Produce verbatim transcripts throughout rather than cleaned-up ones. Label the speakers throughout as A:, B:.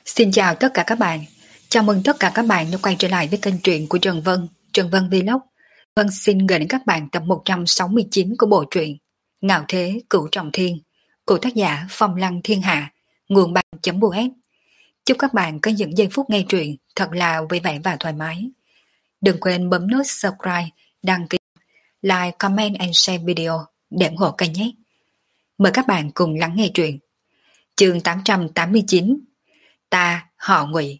A: Xin chào tất cả các bạn. Chào mừng tất cả các bạn đã quay trở lại với kênh truyện của Trần Vân, Trần Vân Vlog. Vân xin gửi đến các bạn tập một trăm sáu mươi chín của bộ truyện Ngạo Thế Cửu Trọng Thiên của tác giả Phong Lăng Thiên Hạ, nguồn bản.us. Chúc các bạn có những giây phút nghe truyện thật là vui vẻ và thoải mái. Đừng quên bấm nút subscribe, đăng ký, like, comment and share video để ủng hộ kênh nhé. Mời các bạn cùng lắng nghe truyện. Chương tám trăm tám mươi chín. Ta họ Ngụy.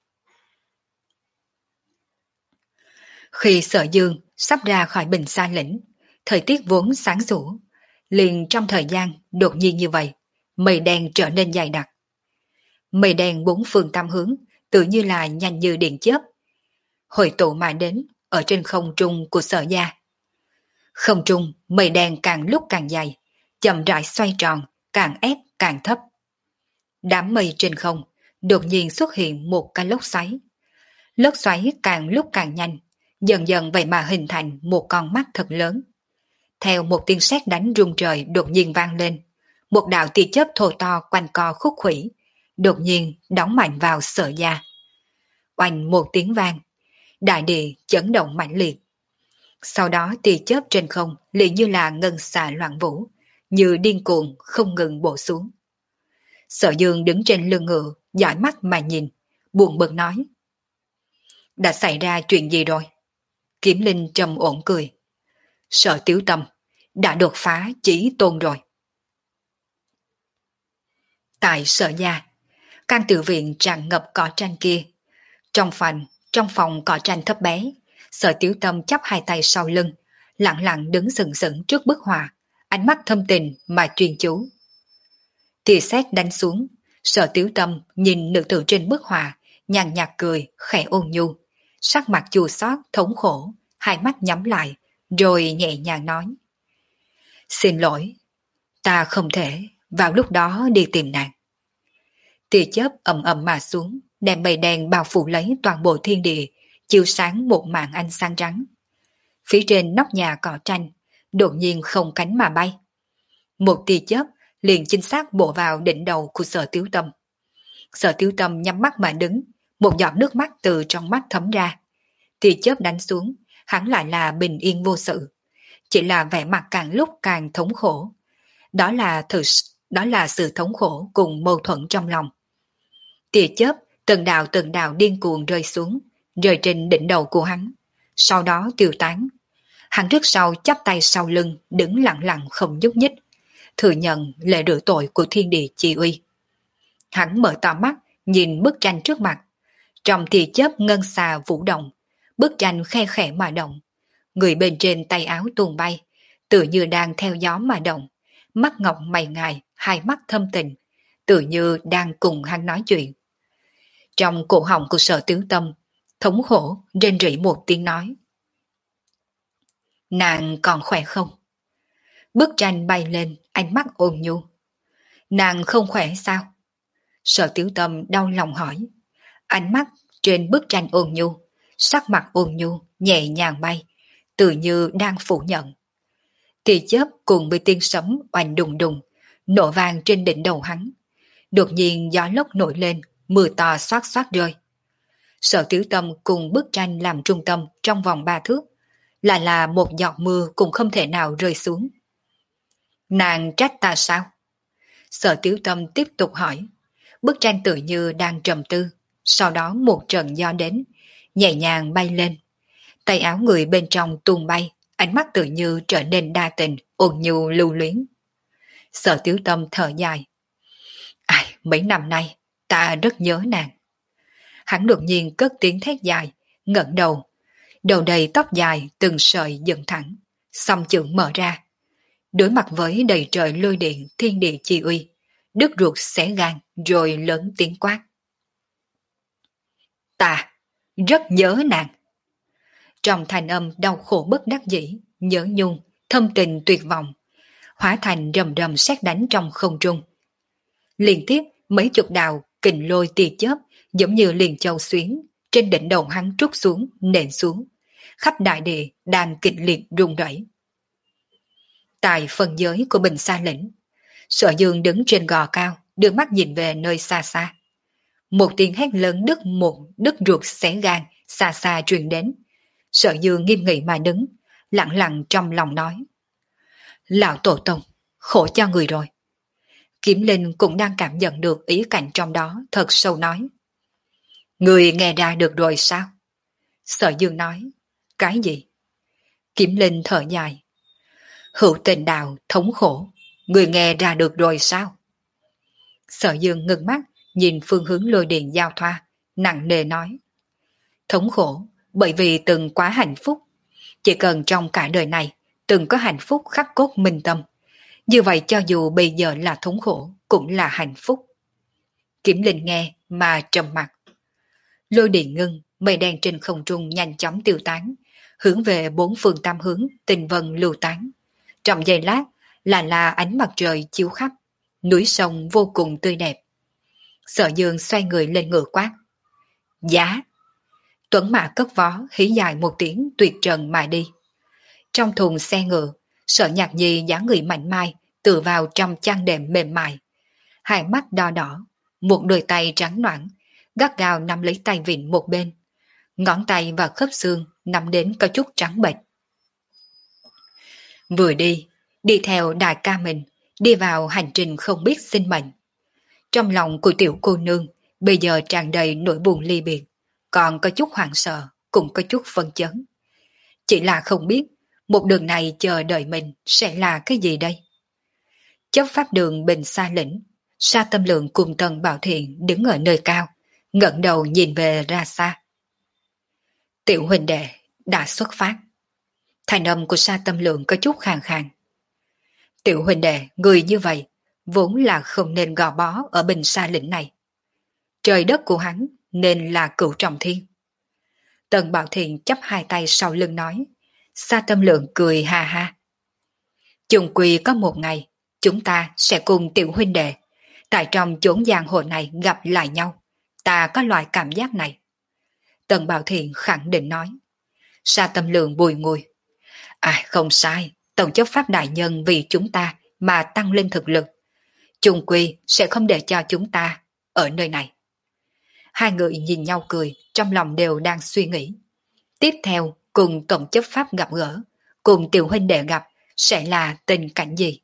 A: Khi Sở Dương sắp ra khỏi Bình Sa lĩnh, thời tiết vốn sáng sủa, liền trong thời gian đột nhiên như vậy, mây đen trở nên dày đặc. Mây đen bốn phương tám hướng, tự như là nhanh như điện chớp, hội tụ mà đến ở trên không trung của Sở gia. Không trung mây đen càng lúc càng dày, chậm rãi xoay tròn, càng ép càng thấp. Đám mây trên không đột nhiên xuất hiện một cái lốc xoáy. Lốc xoáy càng lúc càng nhanh, dần dần vậy mà hình thành một con mắt thật lớn. Theo một tiếng sét đánh rung trời đột nhiên vang lên, một đạo tia chớp thô to quanh co khúc khuỷu, đột nhiên đóng mạnh vào Sở gia. Oanh một tiếng vang, đại địa chấn động mãnh liệt. Sau đó tia chớp trên không liền như là ngân xà loạn vũ, như điên cuồng không ngừng bổ xuống. Sở Dương đứng trên lưng ngựa, dõi mắt mà nhìn, buồn bực nói: đã xảy ra chuyện gì rồi? Kiếm Linh trầm ổn cười: Sở Tiếu Tâm đã đột phá chí tôn rồi. Tại Sở gia, căn tự viện tràn ngập cỏ tranh kia. Trong phòng, trong phòng cỏ tranh thấp bé, Sở Tiếu Tâm chắp hai tay sau lưng, lặng lặng đứng sừng sững trước bức họa, ánh mắt thâm tình mà chuyên chú. Tia sét đánh xuống, Sở Tiếu Tâm nhìn nữ tử trên bức họa, nhàn nhạt cười, khẽ ôn nhu, sắc mặt chua xót thống khổ, hai mắt nhắm lại, rồi nhẹ nhàng nói: xin lỗi, ta không thể vào lúc đó đi tìm nàng. Tia chớp ầm ầm mà xuống, đem mây đen bao phủ lấy toàn bộ thiên địa, chiếu sáng một màn ánh sáng trắng. Phía trên nóc nhà cỏ tranh, đột nhiên không cánh mà bay. Một tia chớp liền chính xác bổ vào đỉnh đầu của Sở Tiếu Tâm. Sở Tiếu Tâm nhắm mắt mà đứng, một giọt nước mắt từ trong mắt thấm ra. Tia chớp đánh xuống, hắn lại là bình yên vô sự, chỉ là vẻ mặt càng lúc càng thống khổ. Đó là thử, đó là sự thống khổ cùng mâu thuẫn trong lòng. Tia chớp từng đạo từng đạo điên cuồng rơi xuống, rơi trên đỉnh đầu của hắn, sau đó tiêu tán. Hắn trước sau chắp tay sau lưng, đứng lặng lặng không nhúc nhích, thừa nhận lệ rửa tội của thiên địa chi uy. Hắn mở to mắt, nhìn bức tranh trước mặt. Trong tia chớp ngân xà vũ động, bức tranh khe khẽ mà động. Người bên trên tay áo tuôn bay, tự như đang theo gió mà động. Mắt ngọc mày ngài, hai mắt thâm tình, tự như đang cùng hắn nói chuyện. Trong cổ họng của Sở Tiếu Tâm, thống khổ rên rỉ một tiếng nói: nàng còn khỏe không? Bức tranh bay lên, ánh mắt ôn nhu: nàng không khỏe sao? Sở Tiếu Tâm đau lòng hỏi. Ánh mắt trên bức tranh ôn nhu, sắc mặt ôn nhu nhẹ nhàng bay, tự như đang phủ nhận. Tia chớp cùng với tiếng sấm oanh đùng đùng nổ vang trên đỉnh đầu hắn. Đột nhiên gió lốc nổi lên, mưa to xoát xoát rơi. Sở Tiếu Tâm cùng bức tranh làm trung tâm trong vòng ba thước, lại là một giọt mưa cũng không thể nào rơi xuống. Nàng trách ta sao? Sở Tiếu Tâm tiếp tục hỏi. Bức tranh tự như đang trầm tư, sau đó một trận gió đến, nhẹ nhàng bay lên. Tay áo người bên trong tung bay, ánh mắt tự như trở nên đa tình, ôn nhu lưu luyến. Sở Tiếu Tâm thở dài. Ai, mấy năm nay, ta rất nhớ nàng. Hắn đột nhiên cất tiếng thét dài, ngẩng đầu. Đầu đầy tóc dài, từng sợi dựng thẳng, song chưởng mở ra. Đối mặt với đầy trời lôi điện thiên địa chi uy, đứt ruột xé gan, rồi lớn tiếng quát. Ta rất nhớ nàng. Trong thanh âm đau khổ bất đắc dĩ, nhớ nhung, thâm tình tuyệt vọng, hóa thành rầm rầm sét đánh trong không trung. Liên tiếp mấy chục đạo kình lôi tia chớp giống như liền châu xuyến, trên đỉnh đầu hắn trút xuống, nện xuống. Khắp đại địa đang kịch liệt rung rẩy. Tại phần giới của Bình Sa lĩnh, Sở Dương đứng trên gò cao, đưa mắt nhìn về nơi xa xa. Một tiếng hét lớn đứt một đứt ruột xé gan, xa xa truyền đến. Sở Dương nghiêm nghị mà đứng, lặng lặng trong lòng nói. Lão tổ tông, khổ cho người rồi. Kiếm Linh cũng đang cảm nhận được ý cảnh trong đó, thật sâu nói. Người nghe ra được rồi sao? Sở Dương nói. Cái gì? Kiếm Linh thở dài. Hữu tình đạo, thống khổ. Người nghe ra được rồi sao? Sở Dương ngừng mắt, nhìn phương hướng lôi điện giao thoa, nặng nề nói. Thống khổ, bởi vì từng quá hạnh phúc. Chỉ cần trong cả đời này, từng có hạnh phúc khắc cốt minh tâm. Như vậy cho dù bây giờ là thống khổ, cũng là hạnh phúc. Kiếm Linh nghe mà trầm mặt. Lôi điện ngưng, mây đen trên không trung nhanh chóng tiêu tán, hướng về bốn phương tam hướng, tinh vân lưu tán. Trong giây lát, là là ánh mặt trời chiếu khắp, núi sông vô cùng tươi đẹp. Sở Dương xoay người lên ngựa quát. Giá! Tuấn mã cất vó, hí dài một tiếng tuyệt trần mà đi. Trong thùng xe ngựa, Sở Nhạc Nhi dáng người mạnh mai, tựa vào trong chăn đệm mềm mại. Hai mắt đỏ đỏ, một đôi tay trắng ноãn, gắt gao nắm lấy tay vịn một bên. Ngón tay và khớp xương nắm đến có chút trắng bệch. Vừa đi, đi theo đại ca mình, đi vào hành trình không biết sinh mệnh. Trong lòng của tiểu cô nương bây giờ tràn đầy nỗi buồn ly biệt, còn có chút hoảng sợ, cũng có chút phân chấn. Chỉ là không biết một đường này chờ đợi mình sẽ là cái gì đây. Chấp pháp đường Bình Sa Lĩnh, Sa Tâm Lượng cùng Tần Bảo Thiện đứng ở nơi cao, ngẩng đầu nhìn về ra xa. Tiểu huynh đệ đã xuất phát. Thành âm của Sa Tâm Lượng có chút khàn khàn. Tiểu huynh đệ, người như vậy vốn là không nên gò bó ở Bình Sa Lĩnh này. Trời đất của hắn nên là cửu trọng thiên. Tần Bảo Thiện chắp hai tay sau lưng nói. Sa Tâm Lượng cười ha ha. Chung quy có một ngày, chúng ta sẽ cùng tiểu huynh đệ tại trong chốn giang hồ này gặp lại nhau. Ta có loại cảm giác này. Tần Bảo Thiện khẳng định nói. Sa Tâm Lượng bùi ngùi. À không sai, Tổng chấp pháp đại nhân vì chúng ta mà tăng lên thực lực. Chung quy sẽ không để cho chúng ta ở nơi này. Hai người nhìn nhau cười, trong lòng đều đang suy nghĩ. Tiếp theo, cùng Tổng chấp pháp gặp gỡ, cùng tiểu huynh đệ gặp, sẽ là tình cảnh gì?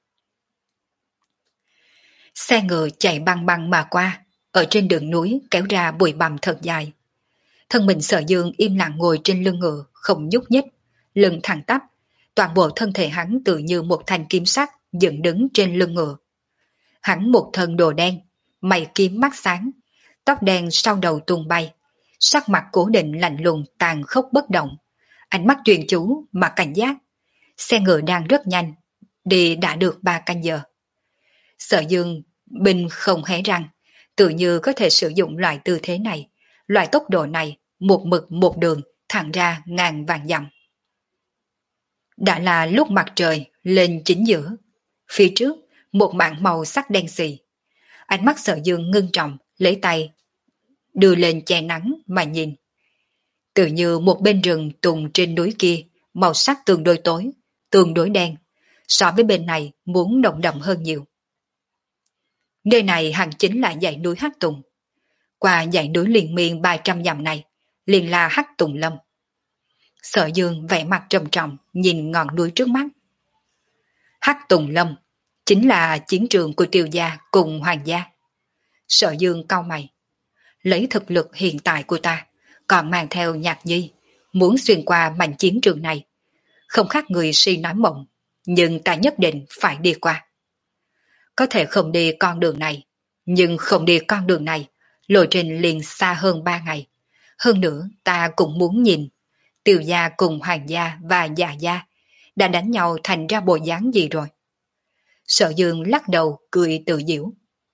A: Xe ngựa chạy băng băng mà qua, ở trên đường núi kéo ra bụi bặm thật dài. Thân mình Sở Dương im lặng ngồi trên lưng ngựa, không nhúc nhích, lưng thẳng tắp, toàn bộ thân thể hắn tự như một thanh kim sắc dựng đứng trên lưng ngựa. Hắn một thân đồ đen, mày kiếm mắt sáng, tóc đen sau đầu tung bay, sắc mặt cố định lạnh lùng tàn khốc bất động, ánh mắt chuyên chú mà cảnh giác. Xe ngựa đang rất nhanh, đi đã được ba canh giờ. Sở Dương bình không hé răng, tự như có thể sử dụng loại tư thế này, loại tốc độ này, một mực một đường thẳng ra ngàn vạn dặm. Đã là lúc mặt trời lên chính giữa, phía trước một mảng màu sắc đen xì. Ánh mắt Sở Dương ngưng trọng, lấy tay đưa lên che nắng mà nhìn. Tự như một bên rừng tùng trên núi kia, màu sắc tương đối tối, tương đối đen, so với bên này muốn nồng đậm hơn nhiều. Nơi này hẳn chính là dãy núi Hắc Tùng. Qua dãy núi liền miên ba trăm dặm này, liền là Hắc Tùng Lâm. Sở Dương vẻ mặt trầm trọng nhìn ngọn núi trước mắt. Hắc Tùng Lâm chính là chiến trường của Tiêu gia cùng Hoàng gia. Sở Dương cau mày. Lấy thực lực hiện tại của ta, còn mang theo Nhạc Nhi, muốn xuyên qua mảnh chiến trường này. Không khác người si nói mộng, nhưng ta nhất định phải đi qua. Có thể không đi con đường này, nhưng không đi con đường này, lộ trình liền xa hơn ba ngày. Hơn nữa ta cũng muốn nhìn Tiêu gia cùng Hoàng gia và Dạ gia đã đánh nhau thành ra bộ dáng gì rồi. Sở Dương lắc đầu cười tự giễu.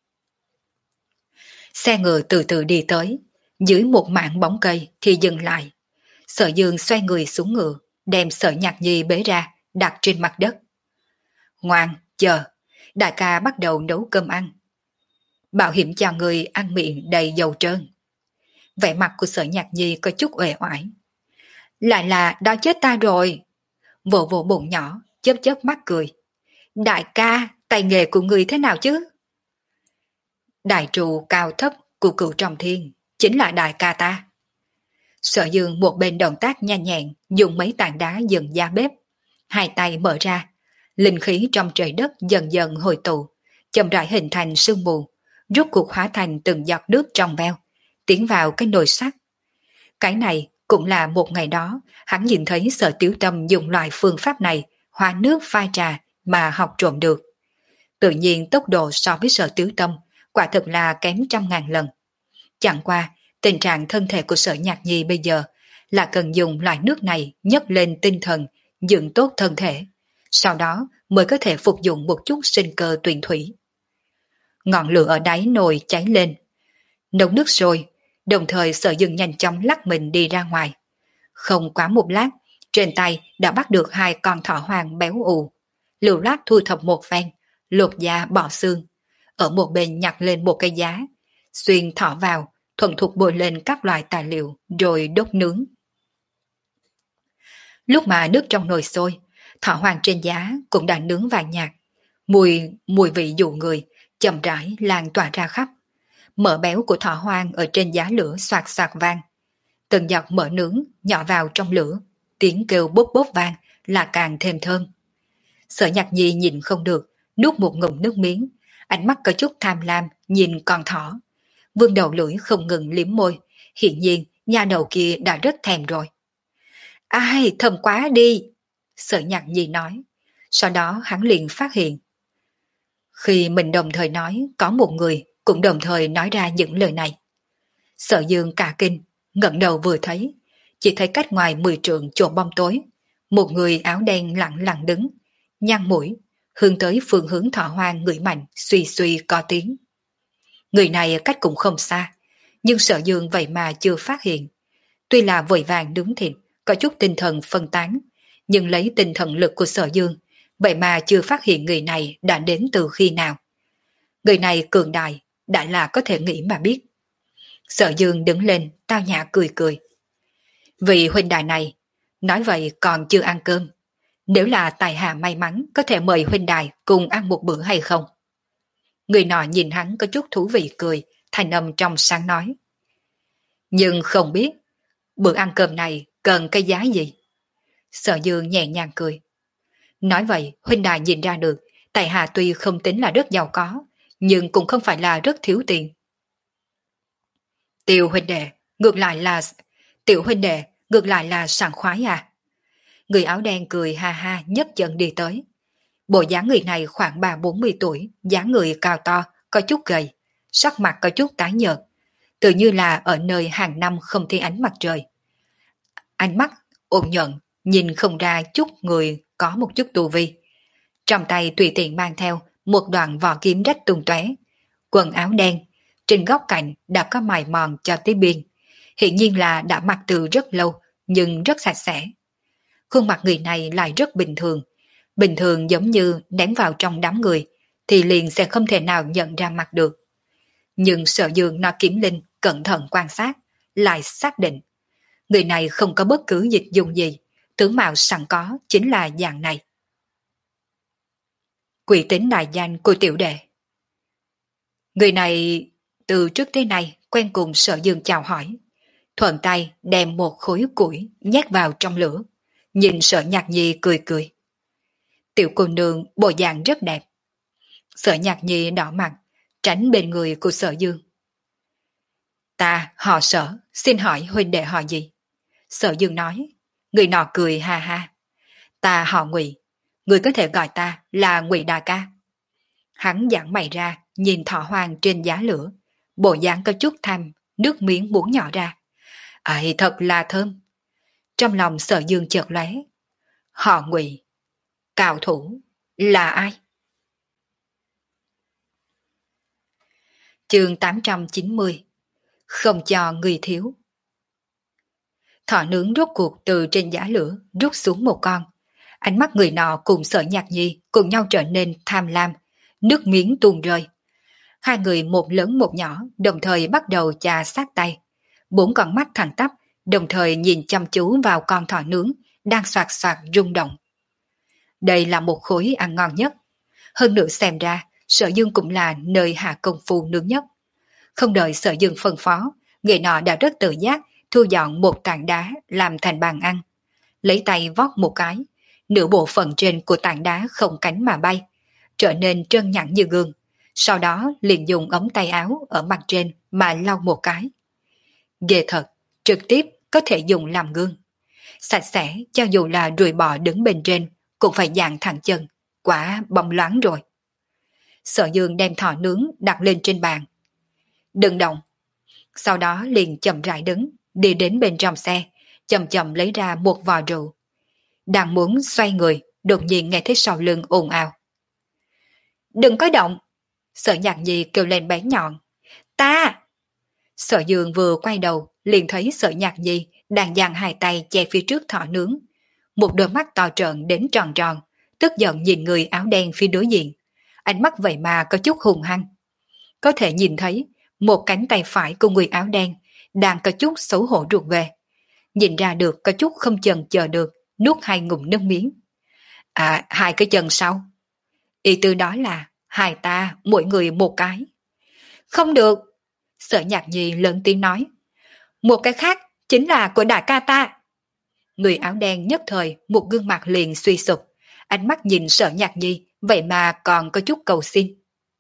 A: Xe ngựa từ từ đi tới, dưới một mảng bóng cây thì dừng lại. Sở Dương xoay người xuống ngựa, đem Sở Nhạc Nhi bế ra, đặt trên mặt đất. Ngoan, chờ, đại ca bắt đầu nấu cơm ăn. Bảo hiểm cho người ăn miệng đầy dầu trơn. Vẻ mặt của Sở Nhạc Nhi có chút uể oải. Lại là đói chết ta rồi. Vỗ vỗ bụng nhỏ, chớp chớp mắt cười. Đại ca, tay nghề của người thế nào chứ? Đại trụ cao thấp Cụ cựu trong thiên, chính là đại ca ta. Sở Dương một bên động tác nhanh nhẹn, dùng mấy tảng đá dựng giá bếp. Hai tay mở ra, linh khí trong trời đất dần dần hồi tụ, chậm rãi hình thành sương mù, rút cuộc hóa thành từng giọt nước trong veo, tiến vào cái nồi sắt. Cái này cũng là một ngày đó, hắn nhìn thấy Sở Tiểu Tâm dùng loại phương pháp này hóa nước pha trà mà học trộm được. Tự nhiên tốc độ so với Sở Tiểu Tâm quả thực là kém trăm ngàn lần. Chẳng qua, tình trạng thân thể của Sở Nhạc Nhi bây giờ là cần dùng loại nước này nhấc lên tinh thần, dưỡng tốt thân thể, sau đó mới có thể phục dụng một chút sinh cơ tuyền thủy. Ngọn lửa ở đáy nồi cháy lên, nấu nước sôi, đồng thời Sở Dương nhanh chóng lắc mình đi ra ngoài. Không quá một lát, trên tay đã bắt được hai con thỏ hoang béo ù. Lưu loát thu thập một phen, lột da bỏ xương, ở một bên nhặt lên một cây giá, xuyên thỏ vào, thuận thục bôi lên các loại tài liệu rồi đốt nướng. Lúc mà nước trong nồi sôi, thỏ hoang trên giá cũng đã nướng vàng nhạt, mùi mùi vị dụ người chậm rãi lan tỏa ra khắp. Mỡ béo của thỏ hoang ở trên giá lửa xoạt xoạt vang, từng giọt mỡ nướng nhỏ vào trong lửa, tiếng kêu bốc bốc vang là càng thêm thơm. Sở Nhạc Nhi nhìn không được, nuốt một ngụm nước miếng, ánh mắt có chút tham lam nhìn con thỏ. Vương đầu lưỡi không ngừng liếm môi, hiển nhiên nha đầu kia đã rất thèm rồi. Ai, thơm quá đi! Sở Nhạc Nhi nói. Sau đó hắn liền phát hiện. Khi mình đồng thời nói, có một người cũng đồng thời nói ra những lời này. Sở Dương cả kinh, ngẩng đầu vừa thấy, chỉ thấy cách ngoài mười trượng chỗ bóng tối, một người áo đen lặng lặng đứng, nhăn mũi, hướng tới phương hướng thỏ hoang ngửi mạnh, suy suy có tiếng. Người này cách cũng không xa, nhưng Sở Dương vậy mà chưa phát hiện. Tuy là vội vàng đứng thịt, có chút tinh thần phân tán, nhưng lấy tinh thần lực của Sở Dương, vậy mà chưa phát hiện người này đã đến từ khi nào. Người này cường đại, đã là có thể nghĩ mà biết. Sở Dương đứng lên, tao nhã cười cười. Vị huynh đài này, nói vậy còn chưa ăn cơm. Nếu là tài hạ may mắn, có thể mời huynh đài cùng ăn một bữa hay không? Người nọ nhìn hắn có chút thú vị cười, thành âm trong sáng nói. Nhưng không biết, bữa ăn cơm này cần cái giá gì? Sở Dương nhẹ nhàng cười. Nói vậy, huynh đài nhìn ra được, tại hạ tuy không tính là rất giàu có, nhưng cũng không phải là rất thiếu tiền. Tiểu huynh đệ, ngược lại là... Tiểu huynh đệ, ngược lại là sảng khoái à? Người áo đen cười ha ha nhấc chân đi tới. Bộ dáng người này khoảng ba bốn mươi tuổi, dáng người cao to, có chút gầy, sắc mặt có chút tái nhợt, tự như là ở nơi hàng năm không thấy ánh mặt trời. Ánh mắt ôn nhuận, nhìn không ra chút người có một chút tu vi. Trong tay tùy tiện mang theo một đoạn vỏ kiếm rách tung tóe, quần áo đen, trên góc cạnh đã có mài mòn cho tới biên, hiện nhiên là đã mặc từ rất lâu nhưng rất sạch sẽ. Khuôn mặt người này lại rất bình thường, bình thường giống như ném vào trong đám người thì liền sẽ không thể nào nhận ra mặt được. Nhưng Sở Dương nó kiểm linh cẩn thận quan sát, lại xác định người này không có bất cứ dịch dùng gì, tướng mạo sẵn có chính là dạng này. Quỷ tính đại danh của tiểu đệ. Người này từ trước tới nay quen cùng Sở Dương chào hỏi, thuận tay đem một khối củi nhét vào trong lửa, nhìn Sở Nhạc Nhi cười cười. Tiểu cô nương bộ dạng rất đẹp. Sở Nhạc Nhi đỏ mặt, tránh bên người của Sở Dương. Ta họ Sở, xin hỏi huynh đệ họ gì? Sở Dương nói. Người nọ cười ha ha. Ta họ Ngụy, người có thể gọi ta là Ngụy đại ca. Hắn giãn mày ra, nhìn thỏ hoang trên giá lửa, bộ dáng có chút tham, nước miếng muốn nhỏ ra. Ấy thật là thơm. Trong lòng Sở Dương chợt lóe. Họ Ngụy, cao thủ là ai? Chương tám trăm chín mươi. Không cho người thiếu. Thỏ nướng rốt cuộc từ trên giá lửa rút xuống một con. Ánh mắt người nọ cùng Sở Nhạc Nhi cùng nhau trở nên tham lam, nước miếng tuôn rơi. Hai người một lớn một nhỏ đồng thời bắt đầu chà sát tay. Bốn con mắt thẳng tắp đồng thời nhìn chăm chú vào con thỏ nướng đang xoạt xoạt rung động. Đây là một khối ăn ngon nhất. Hơn nữa xem ra Sở Dương cũng là nơi hạ công phu nướng nhất. Không đợi Sở Dương phân phó, người nọ đã rất tự giác thu dọn một tảng đá làm thành bàn ăn. Lấy tay vót một cái, nửa bộ phận trên của tảng đá không cánh mà bay, trở nên trơn nhẵn như gương. Sau đó liền dùng ống tay áo ở mặt trên mà lau một cái. Ghê thật, trực tiếp có thể dùng làm gương. Sạch sẽ cho dù là ruồi bò đứng bên trên cũng phải dạng thẳng chân, quả bóng loáng rồi. Sở Dương đem thỏ nướng đặt lên trên bàn. Đừng động. Sau đó liền chậm rãi đứng, đi đến bên trong xe, chậm chậm lấy ra một vò rượu. Đang muốn xoay người, đột nhiên nghe thấy sau lưng ồn ào. Đừng có động! Sở Nhạc Nhi kêu lên bén nhọn. Ta! Sở Dương vừa quay đầu, liền thấy Sở Nhạc Nhi đang giang hai tay che phía trước thỏ nướng. Một đôi mắt to trợn đến tròn tròn, tức giận nhìn người áo đen phía đối diện. Ánh mắt vậy mà có chút hung hăng. Có thể nhìn thấy một cánh tay phải của người áo đen đang có chút xấu hổ ruột về. Nhìn ra được có chút không chần chờ được, nuốt hai ngụm nước miếng. À, hai cái chân sau. Ý tư đó là hai ta mỗi người một cái. Không được. Sở Nhạc Nhi lớn tiếng nói. Một cái khác chính là của đại ca ta. Người áo đen nhất thời một gương mặt liền suy sụp. Ánh mắt nhìn Sở Nhạc Nhi vậy mà còn có chút cầu xin.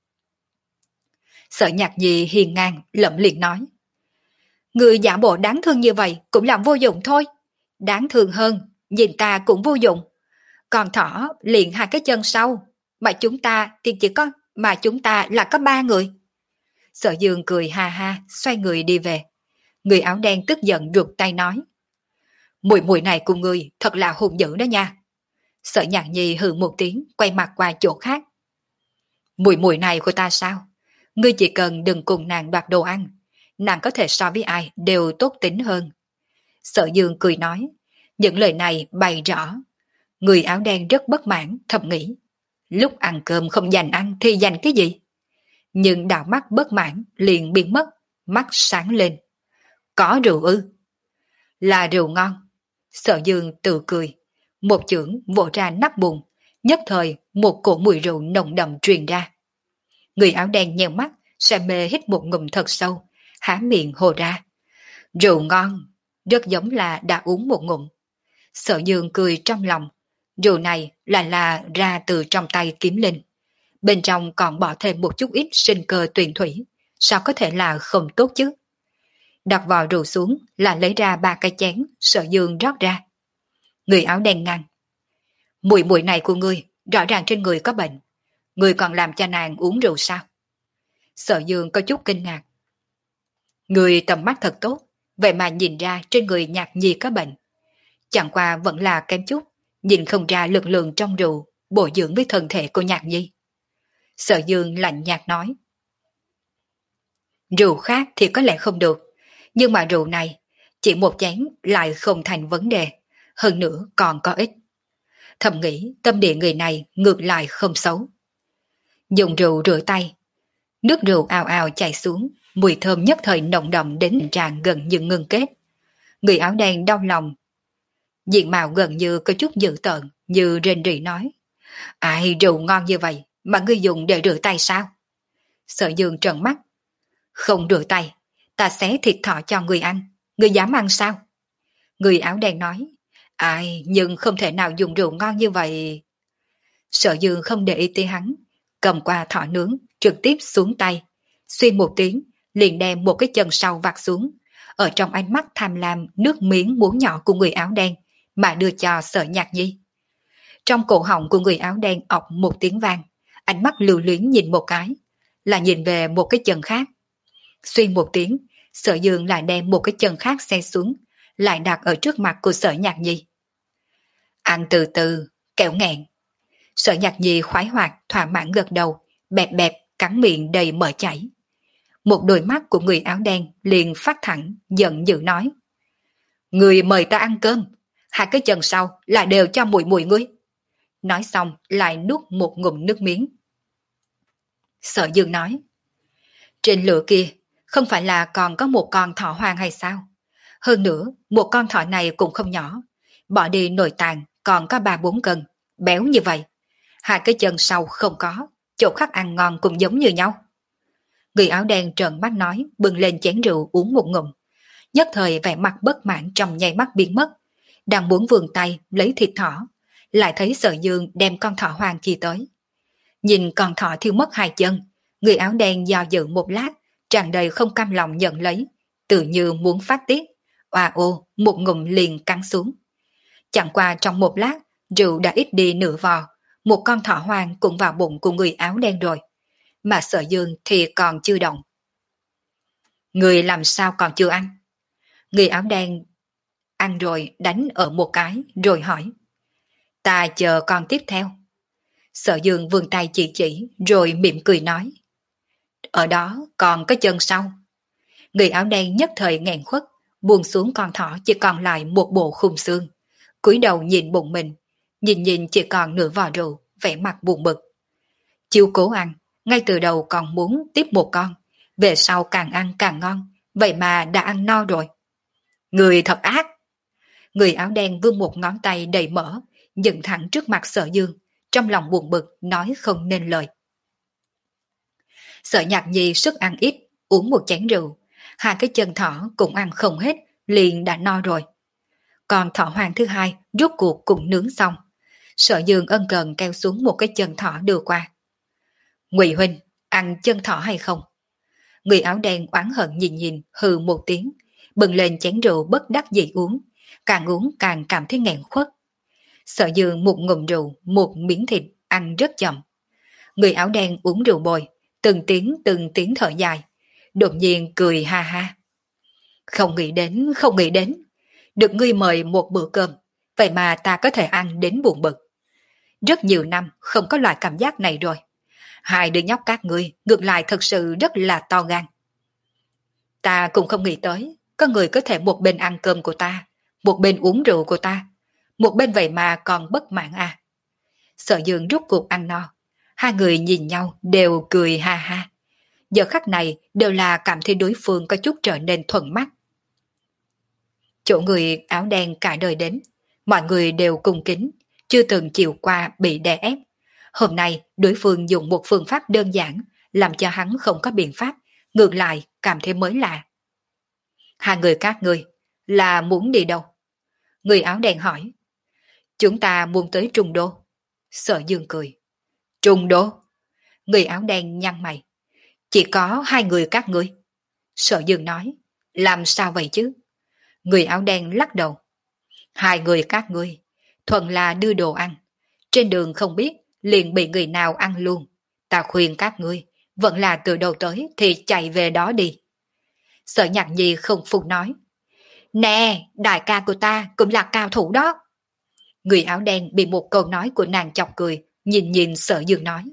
A: Sở Nhạc Nhi hiền ngang lẩm liền nói. Người giả bộ đáng thương như vậy cũng làm vô dụng thôi. Đáng thương hơn, nhìn ta cũng vô dụng. Còn thỏ liền hai cái chân sau, mà chúng ta thì chỉ có, mà chúng ta là có ba người. Sở Dương cười ha ha, xoay người đi về. Người áo đen tức giận rụt tay nói. Mùi mùi này của người thật là hung dữ đó nha. Sở Nhạc Nhi hừ một tiếng, quay mặt qua chỗ khác. Mùi mùi này của ta sao? Ngươi chỉ cần đừng cùng nàng đoạt đồ ăn, nàng có thể so với ai đều tốt tính hơn. Sở Dương cười nói, những lời này bày rõ. Người áo đen rất bất mãn, thầm nghĩ. Lúc ăn cơm không dành ăn thì dành cái gì? Nhưng đạo mắt bất mãn liền biến mất, mắt sáng lên. Có rượu ư? Là rượu ngon. Sở Dương tự cười, một chưởng vỗ ra nắp bùn, nhất thời một cổ mùi rượu nồng đậm truyền ra. Người áo đen nheo mắt, say mê hít một ngụm thật sâu, há miệng hồ ra. Rượu ngon, rất giống là đã uống một ngụm. Sở Dương cười trong lòng, rượu này là là ra từ trong tay Kiếm Linh. Bên trong còn bỏ thêm một chút ít sinh cơ tuyền thủy, sao có thể là không tốt chứ? Đặt vò rượu xuống là lấy ra ba cái chén, Sở Dương rót ra. Người áo đen ngăn. Mùi mùi này của ngươi, rõ ràng trên người có bệnh. Ngươi còn làm cho nàng uống rượu sao? Sở Dương có chút kinh ngạc. Ngươi tầm mắt thật tốt, vậy mà nhìn ra trên người Nhạc Nhi có bệnh. Chẳng qua vẫn là kém chút, nhìn không ra lực lượng trong rượu, bổ dưỡng với thân thể của Nhạc Nhi. Sở Dương lạnh nhạt nói. Rượu khác thì có lẽ không được, nhưng mà rượu này, chỉ một chén lại không thành vấn đề, hơn nữa còn có ích. Thầm nghĩ tâm địa người này ngược lại không xấu. Dùng rượu rửa tay, nước rượu ào ào chảy xuống, mùi thơm nhất thời nồng đậm đến tình trạng gần như ngưng kết. Người áo đen đau lòng, diện mạo gần như có chút dữ tợn, như rên rỉ nói. Ai rượu ngon như vậy mà ngươi dùng để rửa tay sao? Sở Dương trợn mắt. Không rửa tay, ta xé thịt thỏ cho người ăn, ngươi dám ăn sao? Người áo đen nói. Ai, nhưng không thể nào dùng rượu ngon như vậy. Sở Dương không để ý tới hắn, cầm qua thỏ nướng, trực tiếp xuống tay. Xuyên một tiếng, liền đem một cái chân sau vặt xuống, ở trong ánh mắt tham lam nước miếng muốn nhỏ của người áo đen, mà đưa cho Sở Nhạc Nhi. Trong cổ họng của người áo đen ọc một tiếng vang, ánh mắt lưu luyến nhìn một cái, là nhìn về một cái chân khác. Xuyên một tiếng, Sở Dương lại đem một cái chân khác xe xuống, lại đặt ở trước mặt của Sở Nhạc Nhi. Ăn từ từ, kẹo nghẹn. Sở Nhạc Nhi khoái hoạt, thỏa mãn gật đầu, bẹp bẹp, cắn miệng đầy mỡ chảy. Một đôi mắt của người áo đen liền phát thẳng, giận dữ nói. Người mời ta ăn cơm, hai cái chân sau lại đều cho mùi mùi ngươi. Nói xong lại nuốt một ngụm nước miếng. Sở Dương nói. Trên lửa kia, không phải là còn có một con thỏ hoang hay sao? Hơn nữa, một con thỏ này cũng không nhỏ. Bỏ đi nội tạng còn có ba bốn cân, béo như vậy. Hai cái chân sau không có, chỗ khác ăn ngon cũng giống như nhau. Người áo đen trợn mắt nói, bưng lên chén rượu uống một ngụm. Nhất thời vẻ mặt bất mãn trong nháy mắt biến mất. Đang muốn vươn tay lấy thịt thỏ, lại thấy Sở Dương đem con thỏ hoang kia tới. Nhìn con thỏ thiêu mất hai chân, người áo đen do dự một lát, tràn đầy không cam lòng nhận lấy, tự như muốn phát tiết, oà ô một ngụm liền cắn xuống. Chẳng qua trong một lát, rượu đã ít đi nửa vò, một con thỏ hoang cũng vào bụng của người áo đen rồi, mà Sở Dương thì còn chưa động. Người làm sao còn chưa ăn? Người áo đen ăn rồi đánh ở một cái rồi hỏi. Ta chờ con tiếp theo. Sở Dương vươn tay chỉ chỉ rồi mỉm cười nói. Ở đó còn có chân sau. Người áo đen nhất thời nghẹn khuất, buông xuống con thỏ chỉ còn lại một bộ khung xương. Cúi đầu nhìn bụng mình, nhìn nhìn chỉ còn nửa vò rượu, vẻ mặt buồn bực. Chiêu cố ăn, ngay từ đầu còn muốn tiếp một con, về sau càng ăn càng ngon, vậy mà đã ăn no rồi. Người thật ác. Người áo đen vươn một ngón tay đầy mỡ, dựng thẳng trước mặt Sở Dương, trong lòng buồn bực nói không nên lời. Sở Nhạc Nhi sức ăn ít, uống một chén rượu, hai cái chân thỏ cũng ăn không hết, liền đã no rồi. Còn thỏ hoang thứ hai rút cuộc cũng nướng xong. Sở Dương ân cần kéo xuống một cái chân thỏ đưa qua. Ngụy huynh, ăn chân thỏ hay không? Người áo đen oán hận nhìn nhìn, hừ một tiếng, bừng lên chén rượu bất đắc dĩ uống, càng uống càng cảm thấy nghẹn khuất. Sở Dương một ngụm rượu, một miếng thịt, ăn rất chậm. Người áo đen uống rượu bồi, từng tiếng từng tiếng thở dài, đột nhiên cười ha ha. Không nghĩ đến, không nghĩ đến, được ngươi mời một bữa cơm, vậy mà ta có thể ăn đến buồn bực. Rất nhiều năm không có loại cảm giác này rồi. Hai đứa nhóc các ngươi ngược lại thật sự rất là to gan. Ta cũng không nghĩ tới, có người có thể một bên ăn cơm của ta, một bên uống rượu của ta, một bên vậy mà còn bất mãn à. Sở Dương rút cuộc ăn no, hai người nhìn nhau đều cười ha ha. Giờ khắc này đều là cảm thấy đối phương có chút trở nên thuận mắt. Chỗ người áo đen cả đời đến, mọi người đều cung kính, chưa từng chịu qua bị đè ép. Hôm nay đối phương dùng một phương pháp đơn giản, làm cho hắn không có biện pháp, ngược lại cảm thấy mới lạ. Hai người các ngươi là muốn đi đâu? Người áo đen hỏi. Chúng ta muốn tới Trung Đô. Sở Dương cười. Trung Đô? Người áo đen nhăn mày. Chỉ có hai người các ngươi. Sở Dương nói. Làm sao vậy chứ? Người áo đen lắc đầu. Hai người các ngươi, thuận là đưa đồ ăn. Trên đường không biết, liền bị người nào ăn luôn. Ta khuyên các ngươi, vẫn là từ đầu tới thì chạy về đó đi. Sở Nhạc Nhi không phục nói. Nè, đại ca của ta cũng là cao thủ đó. Người áo đen bị một câu nói của nàng chọc cười, nhìn nhìn Sở Dương nói.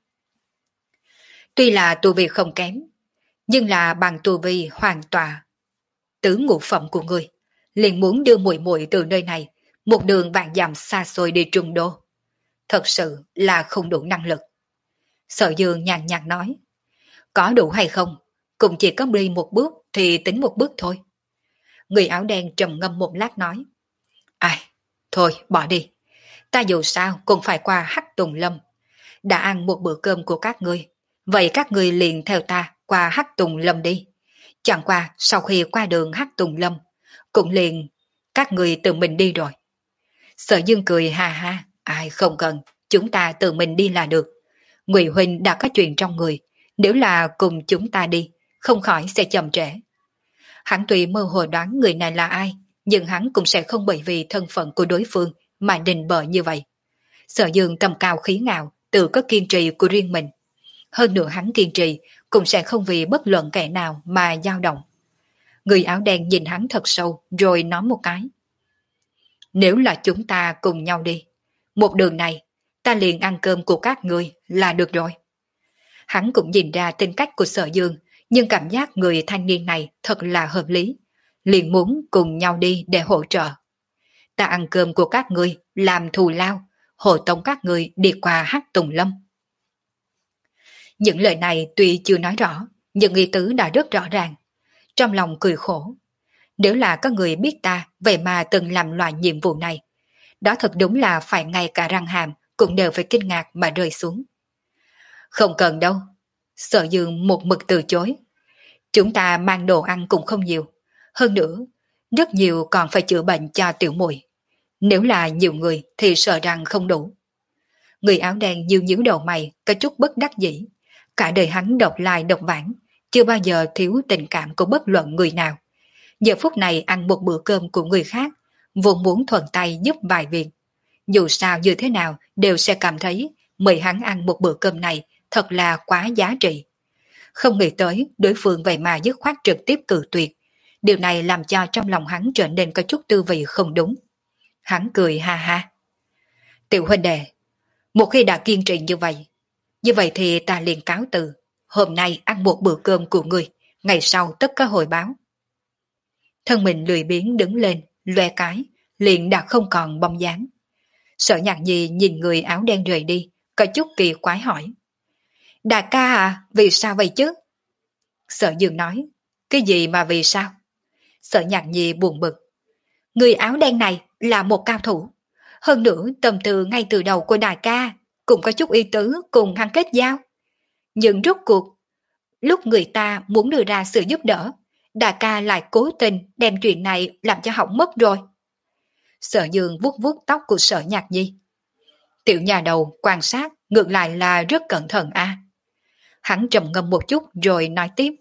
A: Tuy là tu vi không kém, nhưng là bằng tu vi hoàn tòa tứ ngũ phẩm của người, liền muốn đưa muội muội từ nơi này một đường vạn dặm xa xôi đi Trung Đô. Thật sự là không đủ năng lực. Sở Dương nhàn nhạt nói. Có đủ hay không, cũng chỉ có đi một bước thì tính một bước thôi. Người áo đen trầm ngâm một lát nói. Ai, thôi bỏ đi. Ta dù sao cũng phải qua Hắc Tùng Lâm. Đã ăn một bữa cơm của các ngươi, vậy các ngươi liền theo ta qua Hắc Tùng Lâm đi. Chẳng qua sau khi qua đường Hắc Tùng Lâm, cũng liền các ngươi tự mình đi rồi. Sở Dương cười ha ha. Ai không cần, chúng ta tự mình đi là được. Ngụy huynh đã có chuyện trong người, nếu là cùng chúng ta đi, không khỏi sẽ chậm trễ. Hắn tuy mơ hồ đoán người này là ai, nhưng hắn cũng sẽ không bởi vì thân phận của đối phương mà đình bợ như vậy. Sở Dương tầm cao khí ngạo, tự có kiên trì của riêng mình. Hơn nữa hắn kiên trì cũng sẽ không vì bất luận kẻ nào mà dao động. Người áo đen nhìn hắn thật sâu rồi nói một cái. Nếu là chúng ta cùng nhau đi, một đường này ta liền ăn cơm của các ngươi là được rồi. Hắn cũng nhìn ra tính cách của Sở Dương, nhưng cảm giác người thanh niên này thật là hợp lý, liền muốn cùng nhau đi để hỗ trợ. Ta ăn cơm của các ngươi làm thù lao, hộ tống các ngươi đi qua Hắc Tùng Lâm. Những lời này tuy chưa nói rõ, nhưng ý tứ đã rất rõ ràng. Trong lòng cười khổ. Nếu là có người biết ta vậy mà từng làm loại nhiệm vụ này, đó thật đúng là phải ngay cả răng hàm cũng đều phải kinh ngạc mà rơi xuống. Không cần đâu. Sở Dương một mực từ chối. Chúng ta mang đồ ăn cũng không nhiều. Hơn nữa, rất nhiều còn phải chữa bệnh cho tiểu muội. Nếu là nhiều người thì sợ rằng không đủ. Người áo đen nhíu nhíu đầu mày, có chút bất đắc dĩ. Cả đời hắn độc lai độc vãng, chưa bao giờ thiếu tình cảm của bất luận người nào. Giờ phút này ăn một bữa cơm của người khác, vốn muốn thuận tay giúp vài việc. Dù sao như thế nào đều sẽ cảm thấy mời hắn ăn một bữa cơm này thật là quá giá trị. Không nghĩ tới đối phương vậy mà dứt khoát trực tiếp cự tuyệt. Điều này làm cho trong lòng hắn trở nên có chút tư vị không đúng. Hắn cười ha ha. Tiểu huynh đệ, một khi đã kiên trì như vậy, như vậy thì ta liền cáo từ. Hôm nay ăn một bữa cơm của người, ngày sau tất có hồi báo. Thân mình lười biếng đứng lên, loe cái, liền đã không còn bóng dáng. Sở Nhạc Nhi nhìn người áo đen rời đi, có chút kỳ quái hỏi. Đại ca à, vì sao vậy chứ? Sở Dương nói, cái gì mà vì sao? Sở Nhạc Nhi buồn bực. Người áo đen này là một cao thủ. Hơn nữa tâm tư ngay từ đầu của đại ca, cũng có chút ý tứ cùng hắn kết giao. Nhưng rốt cuộc, lúc người ta muốn đưa ra sự giúp đỡ, đại ca lại cố tình đem chuyện này làm cho hỏng mất rồi. Sở Dương vuốt vuốt tóc của Sở Nhạc Nhi. Tiểu nhà đầu quan sát ngược lại là rất cẩn thận a. À. Hắn trầm ngâm một chút rồi nói tiếp.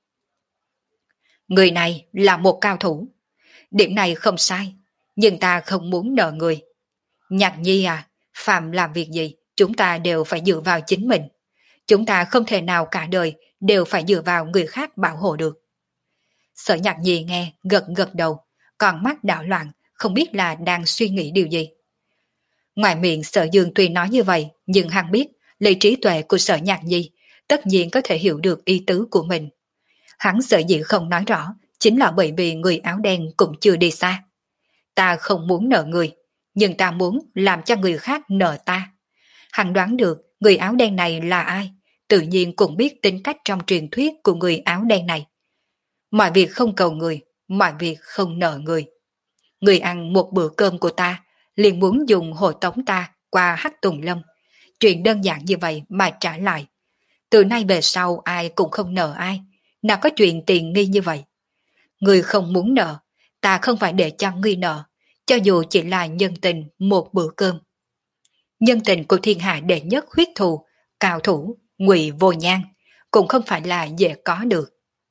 A: Người này là một cao thủ. Điểm này không sai, nhưng ta không muốn nợ người. Nhạc Nhi à, phàm làm việc gì, chúng ta đều phải dựa vào chính mình. Chúng ta không thể nào cả đời đều phải dựa vào người khác bảo hộ được. Sở Nhạc Nhi nghe gật gật đầu, còn mắt đảo loạn, không biết là đang suy nghĩ điều gì. Ngoài miệng Sở Dương tuy nói như vậy, nhưng hắn biết lấy trí tuệ của Sở Nhạc Nhi tất nhiên có thể hiểu được ý tứ của mình. Hắn sợ dĩ không nói rõ, chính là bởi vì người áo đen cũng chưa đi xa. Ta không muốn nợ người, nhưng ta muốn làm cho người khác nợ ta. Hắn đoán được người áo đen này là ai, tự nhiên cũng biết tính cách trong truyền thuyết của người áo đen này. Mọi việc không cầu người, mọi việc không nợ người. Người ăn một bữa cơm của ta, liền muốn dùng hộ tống ta qua Hắc Tùng Lâm. Chuyện đơn giản như vậy mà trả lại. Từ nay về sau ai cũng không nợ ai, nào có chuyện tiền nghi như vậy. Người không muốn nợ, ta không phải để cho ngươi nợ, cho dù chỉ là nhân tình một bữa cơm. Nhân tình của thiên hạ đệ nhất huyết thù, cao thủ, Ngụy Vô Nhan, cũng không phải là dễ có được.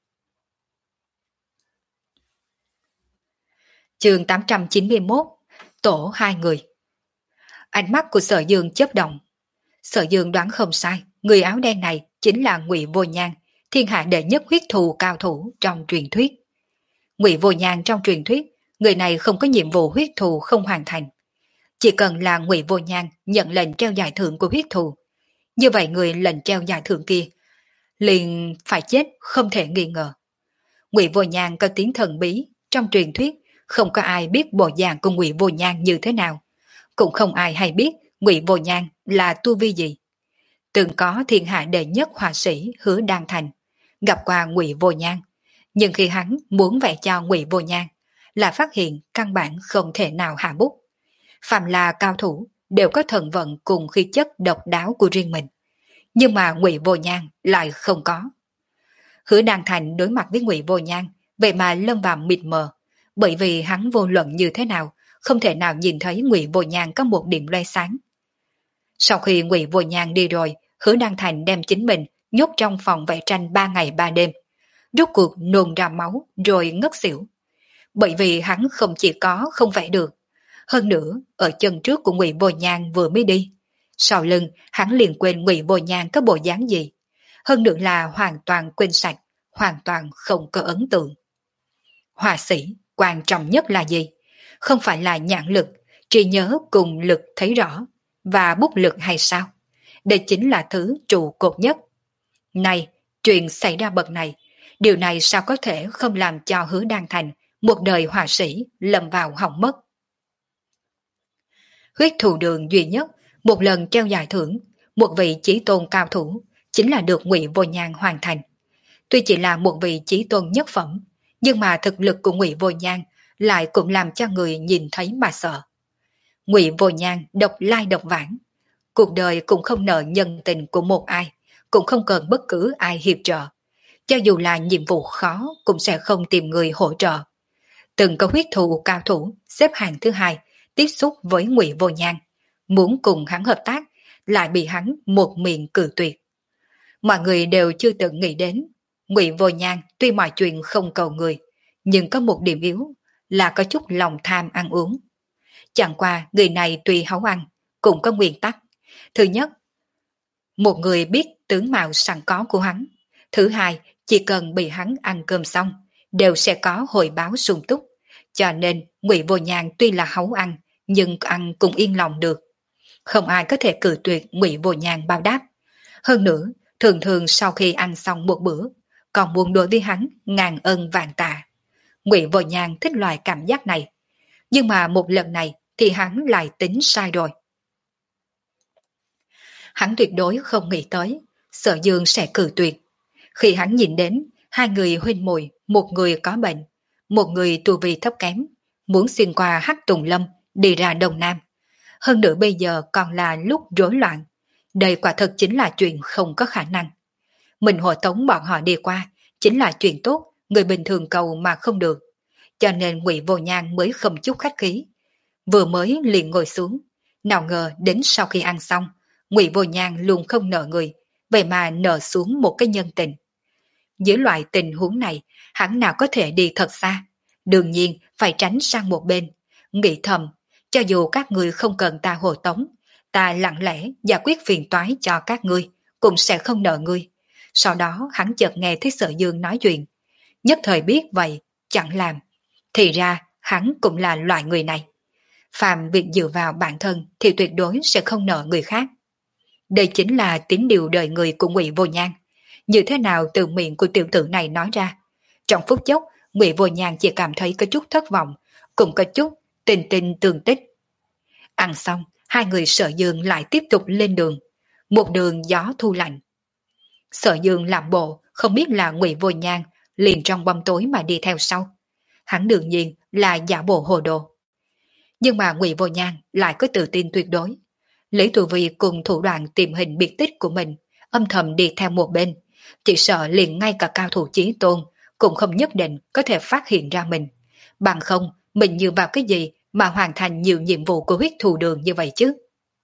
A: Chương tám trăm chín mươi mốt, tổ hai người. Ánh mắt của Sở Dương chớp động. Sở Dương đoán không sai, người áo đen này chính là Ngụy Vô Nhan, thiên hạ đệ nhất huyết thù cao thủ trong truyền thuyết. Ngụy Vô Nhan trong truyền thuyết, người này không có nhiệm vụ huyết thù không hoàn thành. Chỉ cần là Ngụy Vô Nhan nhận lệnh treo giải thưởng của huyết thù, như vậy người lệnh treo giải thưởng kia liền phải chết không thể nghi ngờ. Ngụy Vô Nhan có tiếng thần bí, trong truyền thuyết không có ai biết bộ dạng của Ngụy Vô Nhan như thế nào, cũng không ai hay biết Ngụy Vô Nhan là tu vi gì. Từng có thiên hạ đệ nhất họa sĩ Hứa Đan Thành gặp qua Ngụy Vô Nhan, nhưng khi hắn muốn vẽ cho Ngụy Vô Nhan là phát hiện căn bản không thể nào hạ bút. Phàm là cao thủ đều có thần vận cùng khí chất độc đáo của riêng mình, nhưng mà Ngụy Vô Nhan lại không có. Hứa Đan Thành đối mặt với Ngụy Vô Nhan vậy mà lâm vào mịt mờ, bởi vì hắn vô luận như thế nào không thể nào nhìn thấy Ngụy Vô Nhan có một điểm loe sáng. Sau khi Ngụy Vô Nhan đi rồi, Hứa Đan Thành đem chính mình nhốt trong phòng vẽ tranh ba ngày ba đêm, rốt cuộc nôn ra máu rồi ngất xỉu. Bởi vì hắn không chỉ có không vẽ được, hơn nữa ở chân trước của Ngụy Vô Nhan vừa mới đi, sau lưng hắn liền quên Ngụy Vô Nhan có bộ dáng gì, hơn nữa là hoàn toàn quên sạch, hoàn toàn không có ấn tượng. Họa sĩ quan trọng nhất là gì? Không phải là nhãn lực, trí nhớ cùng lực thấy rõ và bút lực hay sao? Đây chính là thứ trụ cột nhất. Này, chuyện xảy ra bậc này, điều này sao có thể không làm cho Hứa Đan Thành một đời họa sĩ lầm vào hỏng mất. Huyết thù đường duy nhất một lần treo giải thưởng, một vị chí tôn cao thủ chính là được Ngụy Vô Nhan hoàn thành. Tuy chỉ là một vị chí tôn nhất phẩm, nhưng mà thực lực của Ngụy Vô Nhan lại cũng làm cho người nhìn thấy mà sợ. Ngụy Vô Nhan độc lai độc vãng, cuộc đời cũng không nợ nhân tình của một ai, cũng không cần bất cứ ai hiệp trợ. Cho dù là nhiệm vụ khó cũng sẽ không tìm người hỗ trợ. Từng có huyết thù cao thủ xếp hàng thứ hai tiếp xúc với Ngụy Vô Nhan, muốn cùng hắn hợp tác lại bị hắn một miệng cự tuyệt. Mọi người đều chưa từng nghĩ đến Ngụy Vô Nhan tuy mọi chuyện không cầu người, nhưng có một điểm yếu là có chút lòng tham ăn uống. Chẳng qua người này tuy háu ăn cũng có nguyên tắc. Thứ nhất, một người biết tướng mạo sẵn có của hắn. Thứ hai, chỉ cần bị hắn ăn cơm xong đều sẽ có hồi báo sung túc. Cho nên Ngụy Vô Nhan tuy là háu ăn nhưng ăn cũng yên lòng được. Không ai có thể cự tuyệt Ngụy Vô Nhan bao đáp. Hơn nữa, thường thường sau khi ăn xong một bữa còn muốn đối với hắn ngàn ân vạn tạ. Ngụy Vô Nhan thích loại cảm giác này. Nhưng mà một lần này thì hắn lại tính sai rồi. Hắn tuyệt đối không nghĩ tới Sở Dương sẽ cự tuyệt. Khi hắn nhìn đến hai người huynh muội, một người có bệnh, một người tu vi thấp kém, muốn xuyên qua Hắc Tùng Lâm đi ra Đông Nam. Hơn nữa bây giờ còn là lúc rối loạn. Đây quả thật chính là chuyện không có khả năng. Mình hộ tống bọn họ đi qua chính là chuyện tốt, người bình thường cầu mà không được. Cho nên Ngụy Vô Nhan mới không chút khách khí. Vừa mới liền ngồi xuống, nào ngờ đến sau khi ăn xong, Ngụy Vô Nhan luôn không nợ người, vậy mà nợ xuống một cái nhân tình. Dưới loại tình huống này, hắn nào có thể đi thật xa, đương nhiên phải tránh sang một bên, nghĩ thầm, cho dù các người không cần ta hộ tống, ta lặng lẽ giải quyết phiền toái cho các ngươi, cũng sẽ không nợ ngươi. Sau đó hắn chợt nghe thấy Sở Dương nói chuyện, nhất thời biết vậy, chẳng làm. Thì ra hắn cũng là loại người này. Phàm việc dựa vào bản thân thì tuyệt đối sẽ không nợ người khác. Đây chính là tín điều đời người của Ngụy Vô Nhan. Như thế nào từ miệng của tiểu tử này nói ra. Trong phút chốc, Ngụy Vô Nhan chỉ cảm thấy có chút thất vọng, cũng có chút tình tình tương tích. Ăn xong, hai người Sở Dương lại tiếp tục lên đường. Một đường gió thu lạnh. Sở Dương làm bộ, không biết là Ngụy Vô Nhan, liền trong bóng tối mà đi theo sau. Hắn đương nhiên là giả bộ hồ đồ. Nhưng mà Ngụy Vô Nhan lại có tự tin tuyệt đối. Lý Tù Vi cùng thủ đoạn tìm hình biệt tích của mình, âm thầm đi theo một bên, chỉ sợ liền ngay cả cao thủ chí tôn cũng không nhất định có thể phát hiện ra mình. Bằng không, mình dựa vào cái gì mà hoàn thành nhiều nhiệm vụ của huyết thù đường như vậy chứ?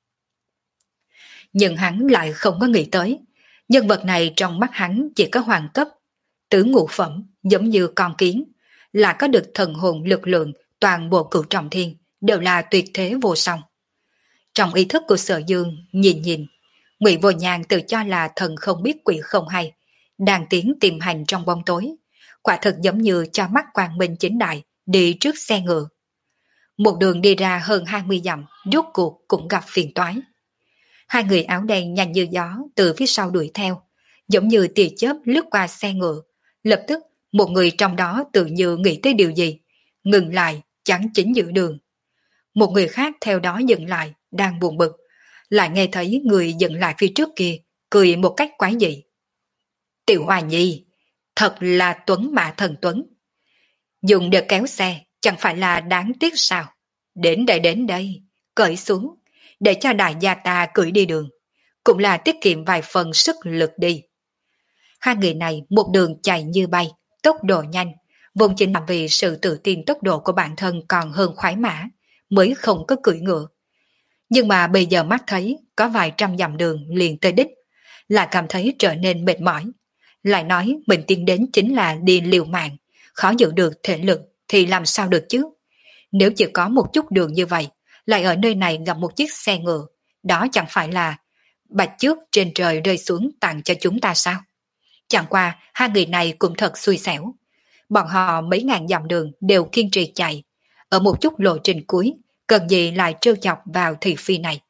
A: Nhưng hắn lại không có nghĩ tới, nhân vật này trong mắt hắn chỉ có hoàng cấp, tứ ngũ phẩm, giống như con kiến, là có được thần hồn lực lượng, toàn bộ cửu trọng thiên đều là tuyệt thế vô song. Trong ý thức của Sở Dương nhìn nhìn, Ngụy Vô Nhan tự cho là thần không biết quỷ không hay, đang tiến tìm hành trong bóng tối, quả thật giống như cho mắt quang minh chính đại đi trước xe ngựa. Một đường đi ra hơn hai mươi dặm, rốt cuộc cũng gặp phiền toái. Hai người áo đen nhanh như gió từ phía sau đuổi theo, giống như tia chớp lướt qua xe ngựa. Lập tức một người trong đó tự như nghĩ tới điều gì, ngừng lại chắn chính giữa đường. Một người khác theo đó dừng lại, đang buồn bực, lại nghe thấy người dừng lại phía trước kia cười một cách quái dị. Tiểu Hoa Nhi, thật là tuấn mã thần tuấn. Dùng để kéo xe chẳng phải là đáng tiếc sao? Đến đây đến đây, cởi xuống, để cho đại gia ta cưỡi đi đường, cũng là tiết kiệm vài phần sức lực đi. Hai người này một đường chạy như bay, tốc độ nhanh, vốn chính là vì sự tự tin tốc độ của bản thân còn hơn khoái mã, mới không có cưỡi ngựa. Nhưng mà bây giờ mắt thấy có vài trăm dặm đường liền tới đích, lại cảm thấy trở nên mệt mỏi. Lại nói mình tiến đến chính là đi liều mạng, khó giữ được thể lực thì làm sao được chứ? Nếu chỉ có một chút đường như vậy, lại ở nơi này gặp một chiếc xe ngựa, đó chẳng phải là bạch trước trên trời rơi xuống tặng cho chúng ta sao? Chẳng qua hai người này cũng thật xui xẻo. Bọn họ mấy ngàn dặm đường đều kiên trì chạy, ở một chút lộ trình cuối, cần gì lại trêu chọc vào thị phi này.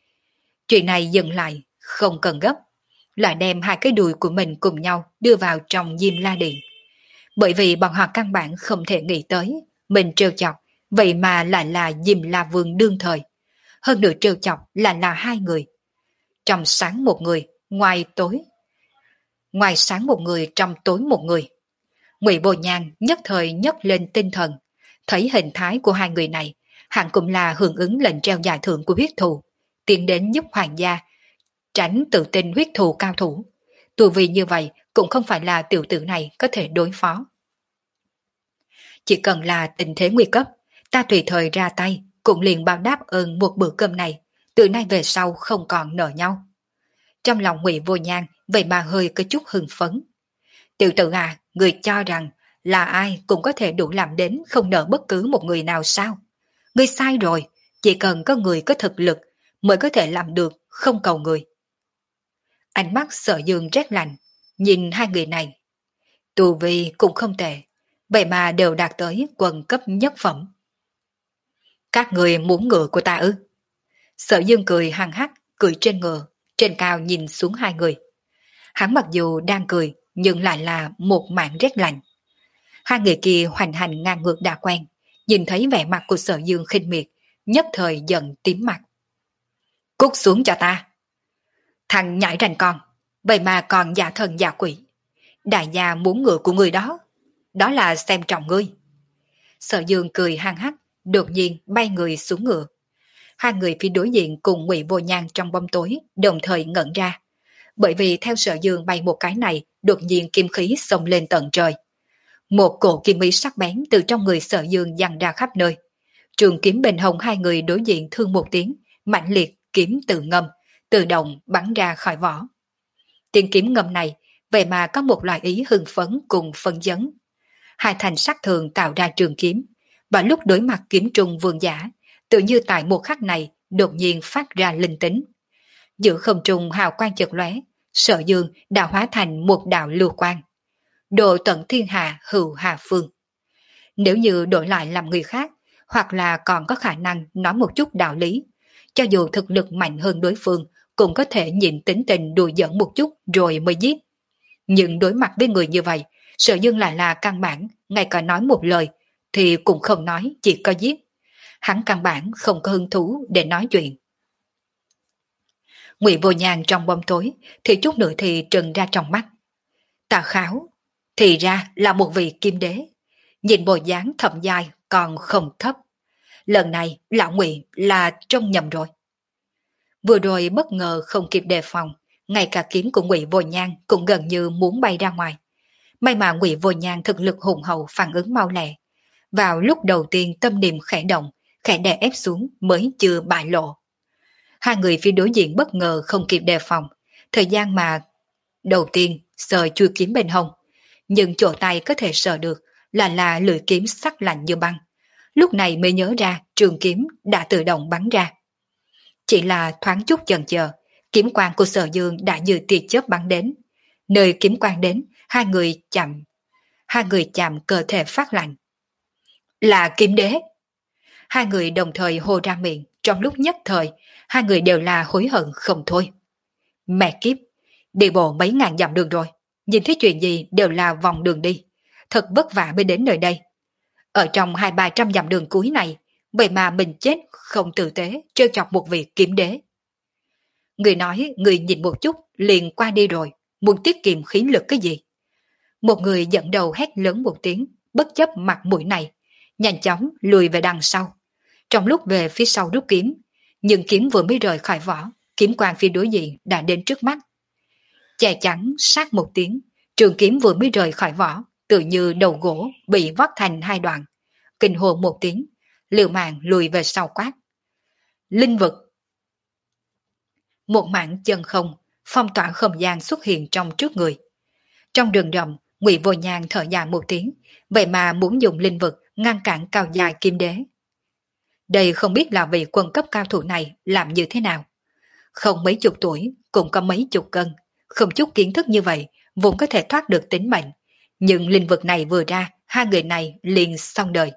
A: Chuyện này dừng lại, không cần gấp, lại đem hai cái đùi của mình cùng nhau đưa vào trong Diêm La Điện. Bởi vì bọn họ căn bản không thể nghĩ tới, mình trêu chọc, vậy mà lại là Diêm La Vương đương thời. Hơn nữa trêu chọc là là hai người. Trong sáng một người, ngoài tối. Ngoài sáng một người, trong tối một người. Ngụy Vô Nhan nhất thời nhấc lên tinh thần, thấy hình thái của hai người này, hẳn cũng là hưởng ứng lệnh treo giải thưởng của huyết thù, tiến đến giúp hoàng gia tránh tự tin huyết thù cao thủ. Tu vi như vậy cũng không phải là tiểu tử này có thể đối phó. Chỉ cần là tình thế nguy cấp, ta tùy thời ra tay, cũng liền báo đáp ơn một bữa cơm này, từ nay về sau không còn nợ nhau. Trong lòng Ngụy Vô Nhan vậy mà hơi có chút hưng phấn. Tiểu tử à, người cho rằng là ai cũng có thể đủ làm đến không nợ bất cứ một người nào sao? Ngươi sai rồi, chỉ cần có người có thực lực mới có thể làm được, không cầu người. Ánh mắt Sở Dương rét lạnh, nhìn hai người này. Tu vi cũng không tệ, vậy mà đều đạt tới quần cấp nhất phẩm. Các người muốn ngựa của ta ư? Sở Dương cười hăng hắc, cười trên ngựa, trên cao nhìn xuống hai người. Hắn mặc dù đang cười, nhưng lại là một mảng rét lạnh. Hai người kia hoành hành ngang ngược đã quen, nhìn thấy vẻ mặt của Sở Dương khinh miệt, nhất thời giận tím mặt. Cút xuống cho ta! Thằng nhãi rành con, vậy mà còn giả thần giả quỷ. Đại gia muốn ngựa của người đó, đó là xem trọng ngươi. Sở Dương cười hăng hắc, đột nhiên bay người xuống ngựa. Hai người phía đối diện cùng Ngụy Vô Nhan trong bóng tối đồng thời ngẩn ra, bởi vì theo Sở Dương bay một cái này, đột nhiên kim khí xông lên tận trời. Một cổ kim mỹ sắc bén từ trong người Sở Dương giăng ra khắp nơi. Trường kiếm bên hông hai người đối diện thương một tiếng, mãnh liệt kiếm tự ngâm, tự động bắn ra khỏi vỏ. Tiếng kiếm ngâm này, vậy mà có một loại ý hưng phấn cùng phân chấn. Hai thành sắc thường tạo ra trường kiếm, và lúc đối mặt kiếm trùng vương giả, tự như tại một khắc này đột nhiên phát ra linh tính. Giữa không trung hào quang chợt lóe, Sở Dương đã hóa thành một đạo lưu quang. Độ tận thiên hạ hữu hà phương. Nếu như đổi lại làm người khác, hoặc là còn có khả năng nói một chút đạo lý, cho dù thực lực mạnh hơn đối phương, cũng có thể nhịn tính tình đùa giỡn một chút rồi mới giết. Nhưng đối mặt với người như vậy, Sở Dương lại là căn bản, ngay cả nói một lời, thì cũng không nói, chỉ có giết. Hắn căn bản không có hứng thú để nói chuyện. Ngụy Vô Nhan trong bóng tối, thì chút nữa thì trừng ra trong mắt. Tà Kháo, thì ra là một vị kim đế. Nhìn bộ dáng thậm dài còn không thấp. Lần này lão Ngụy là trông nhầm rồi. Vừa rồi bất ngờ không kịp đề phòng, ngay cả kiếm của Ngụy Vô Nhan cũng gần như muốn bay ra ngoài. May mà Ngụy Vô Nhan thực lực hùng hậu phản ứng mau lẹ. Vào lúc đầu tiên tâm niệm khẽ động, khẽ đè ép xuống mới chưa bại lộ. Hai người phía đối diện bất ngờ không kịp đề phòng, thời gian mà đầu tiên sờ chui kiếm bên hông, nhưng chỗ tay có thể sờ được là là lưỡi kiếm sắc lạnh như băng. Lúc này mới nhớ ra trường kiếm đã tự động bắn ra. Chỉ là thoáng chút chần chờ, kiếm quang của Sở Dương đã như tia chớp bắn đến. Nơi kiếm quang đến, hai người chạm, hai người chạm cơ thể phát lạnh. Là kiếm đế! Hai người đồng thời hô ra miệng, trong lúc nhất thời, hai người đều là hối hận không thôi. Mẹ kiếp, đi bộ mấy ngàn dặm đường rồi, nhìn thấy chuyện gì đều là vòng đường đi, thật vất vả mới đến nơi đây. Ở trong hai ba trăm dặm đường cuối này, vậy mà mình chết không tử tế, trêu chọc một vị kiếm đế. Người nói người nhìn một chút liền qua đi rồi, muốn tiết kiệm khí lực cái gì? Một người dẫn đầu hét lớn một tiếng, bất chấp mặt mũi này, nhanh chóng lùi về đằng sau. Trong lúc về phía sau rút kiếm, nhưng kiếm vừa mới rời khỏi vỏ, kiếm quang phía đối diện đã đến trước mắt. Che chắn sát một tiếng, trường kiếm vừa mới rời khỏi vỏ, tự như đầu gỗ bị vắt thành hai đoạn. Kinh hồ một tiếng, liều mạng lùi về sau quát. Linh vực! Một mảng chân không, phong tỏa không gian xuất hiện trong trước người. Trong rừng rậm, Ngụy Vô Nhan thở dài một tiếng, vậy mà muốn dùng linh vực ngăn cản cao dài kim đế. Đây không biết là vị quân cấp cao thủ này làm như thế nào. Không mấy chục tuổi, cũng có mấy chục cân, không chút kiến thức như vậy, vốn có thể thoát được tính mệnh. Nhưng linh vực này vừa ra, hai người này liền xong đời.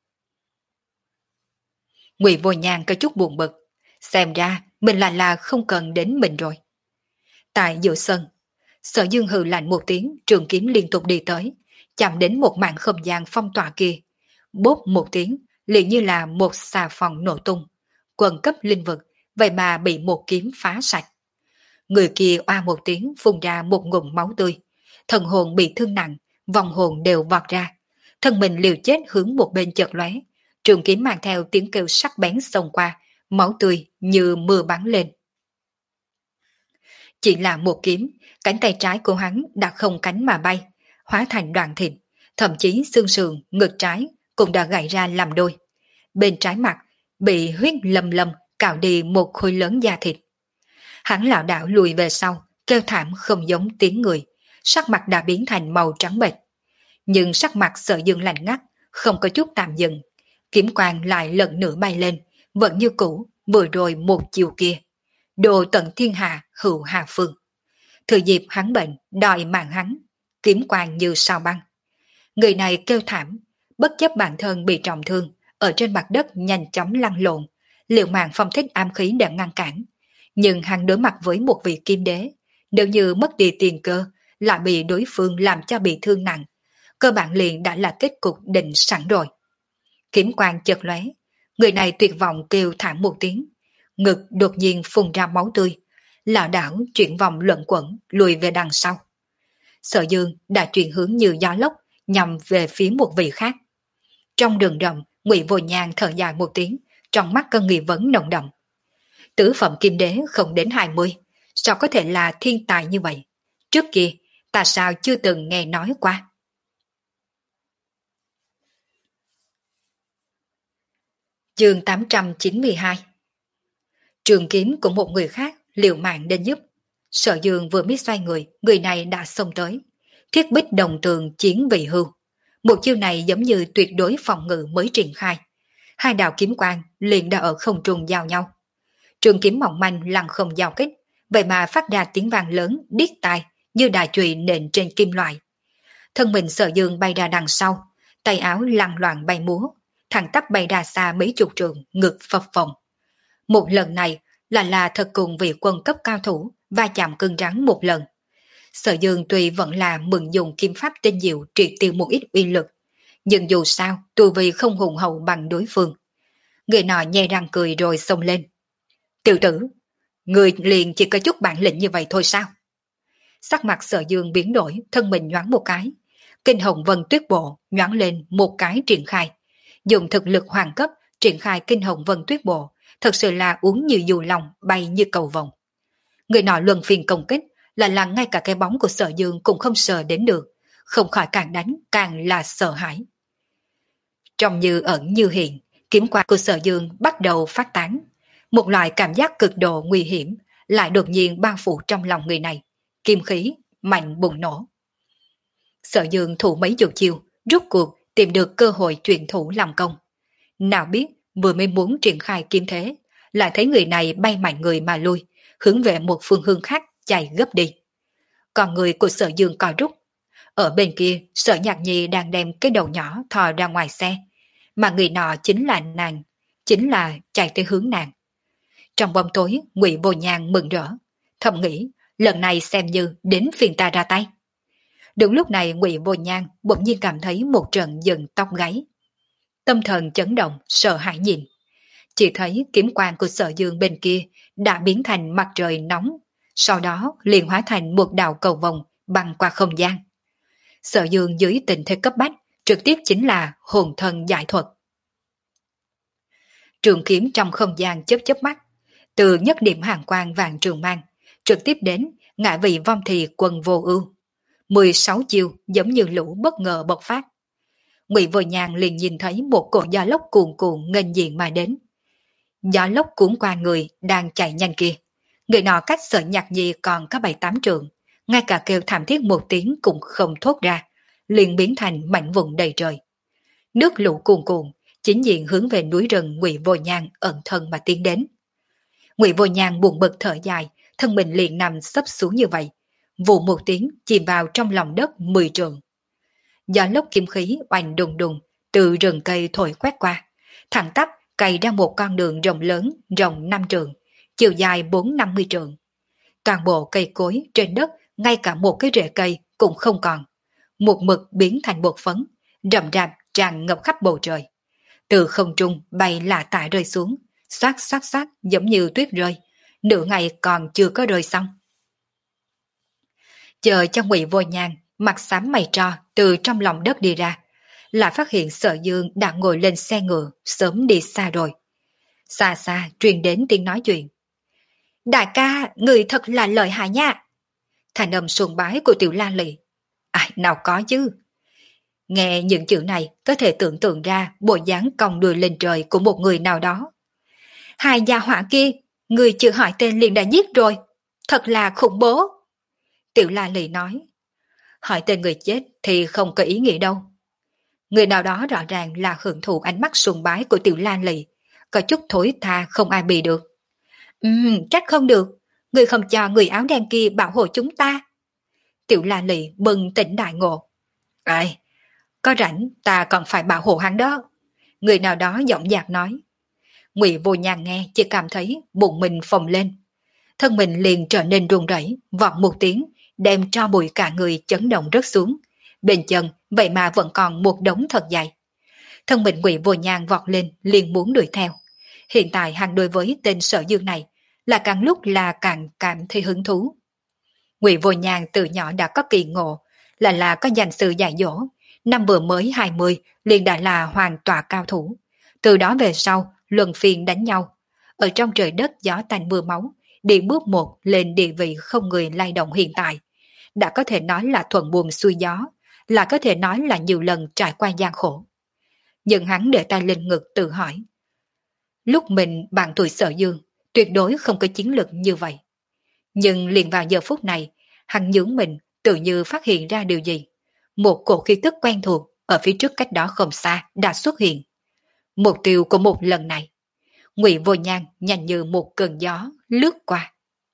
A: Ngụy Vô Nhan có chút buồn bực, xem ra mình là là không cần đến mình rồi. Tại giữa sân, Sở Dương hừ lạnh một tiếng, trường kiếm liên tục đi tới, chạm đến một mảng không gian phong tỏa kia. Bốp một tiếng, liền như là một xà phòng nổ tung. Quần cấp linh vực, vậy mà bị một kiếm phá sạch. Người kia oa một tiếng phun ra một ngụm máu tươi. Thần hồn bị thương nặng, vòng hồn đều vọt ra. Thân mình liều chết hướng một bên chợt lóe. Trường kiếm mang theo tiếng kêu sắc bén xông qua, máu tươi như mưa bắn lên. Chỉ là một kiếm, cánh tay trái của hắn đã không cánh mà bay, hóa thành đoạn thịt, thậm chí xương sườn, ngực trái cũng đã gãy ra làm đôi. Bên trái mặt bị huyết lâm lâm cạo đi một khối lớn da thịt. Hắn lảo đảo lùi về sau, kêu thảm không giống tiếng người, sắc mặt đã biến thành màu trắng bệch. Nhưng sắc mặt Sở Dương lạnh ngắt, không có chút tạm dừng, kiếm quang lại lần nữa bay lên, vẫn như cũ, vừa rồi một chiều kia. Đồ tận thiên hạ, hữu hà phương. Thừa dịp hắn bệnh, đòi mạng hắn, kiếm quang như sao băng. Người này kêu thảm, bất chấp bản thân bị trọng thương, ở trên mặt đất nhanh chóng lăn lộn, liều mạng phong thích ám khí để ngăn cản. Nhưng hắn đối mặt với một vị kim đế, nếu như mất đi tiền cơ, lại bị đối phương làm cho bị thương nặng, cơ bản liền đã là kết cục định sẵn rồi. Kiếm quang chợt lóe, người này tuyệt vọng kêu thảm một tiếng, ngực đột nhiên phun ra máu tươi, lảo đảo chuyển vòng luẩn quẩn lùi về đằng sau. Sở Dương đã chuyển hướng như gió lốc nhằm về phía một vị khác. Trong rừng rậm, Ngụy Vô Nhàn thở dài một tiếng, trong mắt cơn nghi vấn nồng đậm. Tứ phẩm kim đế không đến hai mươi, sao có thể là thiên tài như vậy? Trước kia, ta sao chưa từng nghe nói qua? Chương tám trăm chín mươi hai. Trường kiếm của một người khác liều mạng đến giúp. Sở Dương vừa mới xoay người, người này đã xông tới. Thiết bích đồng tường chiến vị hưu. Một chiêu này giống như tuyệt đối phòng ngự mới triển khai. Hai đạo kiếm quang liền đã ở không trung giao nhau. Trường kiếm mỏng manh lăng không giao kích, vậy mà phát ra tiếng vang lớn điếc tai như đài chùy nện trên kim loại. Thân mình Sở Dương bay ra đằng sau, tay áo lăn loạn bay múa, thẳng tắp bay ra xa mấy chục trường, ngực phập phồng. Một lần này là là thật cùng vị quân cấp cao thủ va chạm cứng rắn một lần. Sở Dương tuy vẫn là mừng dùng kim pháp tinh diệu triệt tiêu một ít uy lực, nhưng dù sao tu vi không hùng hậu bằng đối phương. Người nọ nhe răng cười rồi xông lên. Tiểu tử, người liền chỉ có chút bản lĩnh như vậy thôi sao? Sắc mặt Sở Dương biến đổi, thân mình nhoáng một cái. Kinh Hồng Vân Tuyết Bộ nhoáng lên một cái triển khai. Dùng thực lực hoàng cấp triển khai Kinh Hồng Vân Tuyết Bộ, thật sự là uống như dù lòng, bay như cầu vồng. Người nọ luân phiên công kích, là là ngay cả cái bóng của Sở Dương cũng không sờ đến được, không khỏi càng đánh càng là sợ hãi. Trong như ẩn như hiện, kiếm quang của Sở Dương bắt đầu phát tán. Một loại cảm giác cực độ nguy hiểm lại đột nhiên bao phủ trong lòng người này, kim khí mạnh bùng nổ. Sở Dương thủ mấy chục chiêu, rút cuộc tìm được cơ hội chuyển thủ làm công. Nào biết vừa mới muốn triển khai kiếm thế, lại thấy người này bay mạnh người mà lui, hướng về một phương hướng khác chạy gấp đi. Còn người của Sở Dương co rút. Ở bên kia, Sở Nhạc Nhi đang đem cái đầu nhỏ thò ra ngoài xe, mà người nọ chính là nàng, chính là chạy tới hướng nàng. Trong bóng tối, Ngụy Vô Nhàn mừng rỡ, thầm nghĩ lần này xem như đến phiền ta ra tay. Đúng lúc này Ngụy Vô Nhan bỗng nhiên cảm thấy một trận dựng tóc gáy. Tâm thần chấn động, sợ hãi nhìn. Chỉ thấy kiếm quang của Sở Dương bên kia đã biến thành mặt trời nóng, sau đó liền hóa thành một đạo cầu vồng băng qua không gian. Sở Dương dưới tình thế cấp bách, trực tiếp chính là hồn thần giải thuật. Trường kiếm trong không gian chớp chớp mắt, từ nhất điểm hàng quang vàng trường mang, trực tiếp đến ngã vị vong thì quần vô ưu. mười sáu chiêu giống như lũ bất ngờ bộc phát. Ngụy Vô Nhàn liền nhìn thấy một cỗ gió lốc cuồn cuộn nghênh diện mà đến. Gió lốc cuốn qua người đang chạy nhanh kia. Người nọ cách Sở Nhạc Nhi còn có bảy tám trượng, ngay cả kêu thảm thiết một tiếng cũng không thốt ra, liền biến thành mảnh vụn đầy trời. Nước lũ cuồn cuộn, chính diện hướng về núi rừng Ngụy Vô Nhàn ẩn thân mà tiến đến. Ngụy Vô Nhàn buồn bực thở dài, thân mình liền nằm sấp xuống như vậy, vụ một tiếng chìm vào trong lòng đất mười trượng. Gió lốc kim khí oanh đùng đùng từ rừng cây thổi quét qua, thẳng tắp cày ra một con đường rộng lớn rộng năm trượng, chiều dài bốn năm mươi trượng. Toàn bộ cây cối trên đất, ngay cả một cái rễ cây cũng không còn, một mực biến thành bột phấn, rậm rạp tràn ngập khắp bầu trời. Từ không trung bay lả tả rơi xuống, xoát xoát xoát giống như tuyết rơi, nửa ngày còn chưa có rơi xong. Chờ cho Ngụy Vô Nhàn mặt xám mày tro từ trong lòng đất đi ra, lại phát hiện Sở Dương đã ngồi lên xe ngựa sớm đi xa rồi. Xa xa truyền đến tiếng nói chuyện. Đại ca, người thật là lợi hại nha. Thành âm sùng bái của Tiểu La Lị. Ai nào có chứ. Nghe những chữ này có thể tưởng tượng ra bộ dáng cong đuôi lên trời của một người nào đó. Hai gia hỏa kia, người chưa hỏi tên liền đã giết rồi. Thật là khủng bố. Tiểu La Lị nói. Hỏi tên người chết thì không có ý nghĩa đâu. Người nào đó rõ ràng là hưởng thụ ánh mắt sùng bái của Tiểu La Lị, có chút thối tha không ai bị được. Ừm, trách không được, người không cho người áo đen kia bảo hộ chúng ta. Tiểu La Lị bừng tỉnh đại ngộ. Ai, có rảnh ta còn phải bảo hộ hắn đó. Người nào đó giọng dạc nói. Ngụy Vô Nhàn nghe chỉ cảm thấy bụng mình phồng lên. Thân mình liền trở nên run rẩy, vọt một tiếng, đem tro bụi cả người chấn động rớt xuống. Bên chân vậy mà vẫn còn một đống thật dày. Thân mình Ngụy Vô Nhàn vọt lên liền muốn đuổi theo. Hiện tại hắn đối với tên Sở Dương này là càng lúc là càng cảm thấy hứng thú. Ngụy Vô Nhàn từ nhỏ đã có kỳ ngộ, là là có dành sự dạy dỗ, năm vừa mới hai mươi liền đã là hoàn tọa cao thủ. Từ đó về sau luân phiên đánh nhau, ở trong trời đất gió tanh mưa máu, đi bước một lên địa vị không người lay động hiện tại, đã có thể nói là thuận buồm xuôi gió, là có thể nói là nhiều lần trải qua gian khổ. Nhưng hắn để tay lên ngực tự hỏi, lúc mình bạn tuổi Sở Dương tuyệt đối không có chiến lực như vậy. Nhưng liền vào giờ phút này, hắn nhướng mình tự như phát hiện ra điều gì. Một cổ khí tức quen thuộc ở phía trước cách đó không xa đã xuất hiện. Mục tiêu của một lần này, Ngụy Vô Nhan nhanh như một cơn gió lướt qua.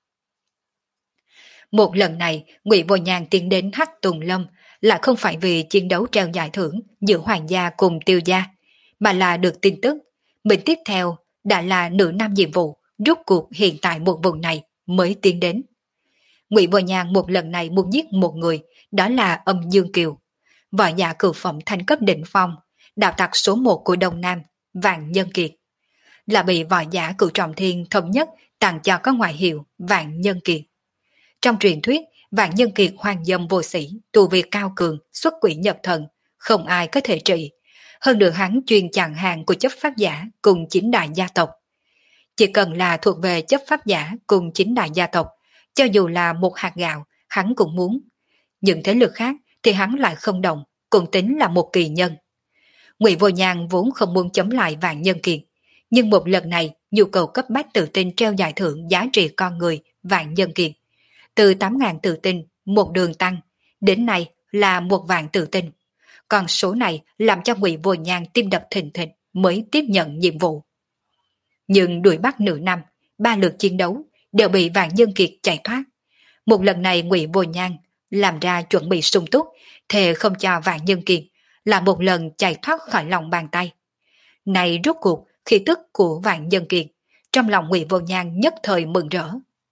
A: Một lần này, Ngụy Vô Nhan tiến đến Hắc Tùng Lâm lại không phải vì chiến đấu treo giải thưởng giữa Hoàng gia cùng Tiêu gia, mà là được tin tức mình tiếp theo đã là nửa năm nhiệm vụ, rút cuộc hiện tại một vùng này mới tiến đến. Ngụy Vô Nhan một lần này muốn giết một người, đó là Âm Dương Kiều, võ giả cửu phẩm thành cấp đỉnh phong, đạo tặc số một của Đông Nam, Vạn Nhân Kiệt, là bị võ giả cửu trọng thiên thống nhất tặng cho có ngoại hiệu Vạn Nhân Kiệt. Trong truyền thuyết, Vạn Nhân Kiệt hoàng dâm vô sĩ, tu vi cao cường, xuất quỷ nhập thần, không ai có thể trị. Hơn nữa hắn chuyên chặn hàng của chấp pháp giả cùng chính đại gia tộc. Chỉ cần là thuộc về chấp pháp giả cùng chính đại gia tộc, cho dù là một hạt gạo, hắn cũng muốn. Những thế lực khác thì hắn lại không động, cũng tính là một kỳ nhân. Ngụy Vô Nhan vốn không muốn chống lại Vạn Nhân Kiệt, nhưng một lần này nhu cầu cấp bách tự tin treo giải thưởng giá trị con người Vạn Nhân Kiệt. Từ tám nghìn tự tin, một đường tăng, đến nay là một vạn tự tin. Còn số này làm cho Ngụy Vô Nhan tim đập thình thịch mới tiếp nhận nhiệm vụ. Nhưng đuổi bắt nửa năm, ba lượt chiến đấu đều bị Vạn Nhân Kiệt chạy thoát. Một lần này Ngụy Vô Nhan làm ra chuẩn bị sung túc, thề không cho Vạn Nhân Kiệt là một lần chạy thoát khỏi lòng bàn tay. Này rốt cuộc khí tức của Vạn Nhân Kiệt, trong lòng Ngụy Vô Nhan nhất thời mừng rỡ.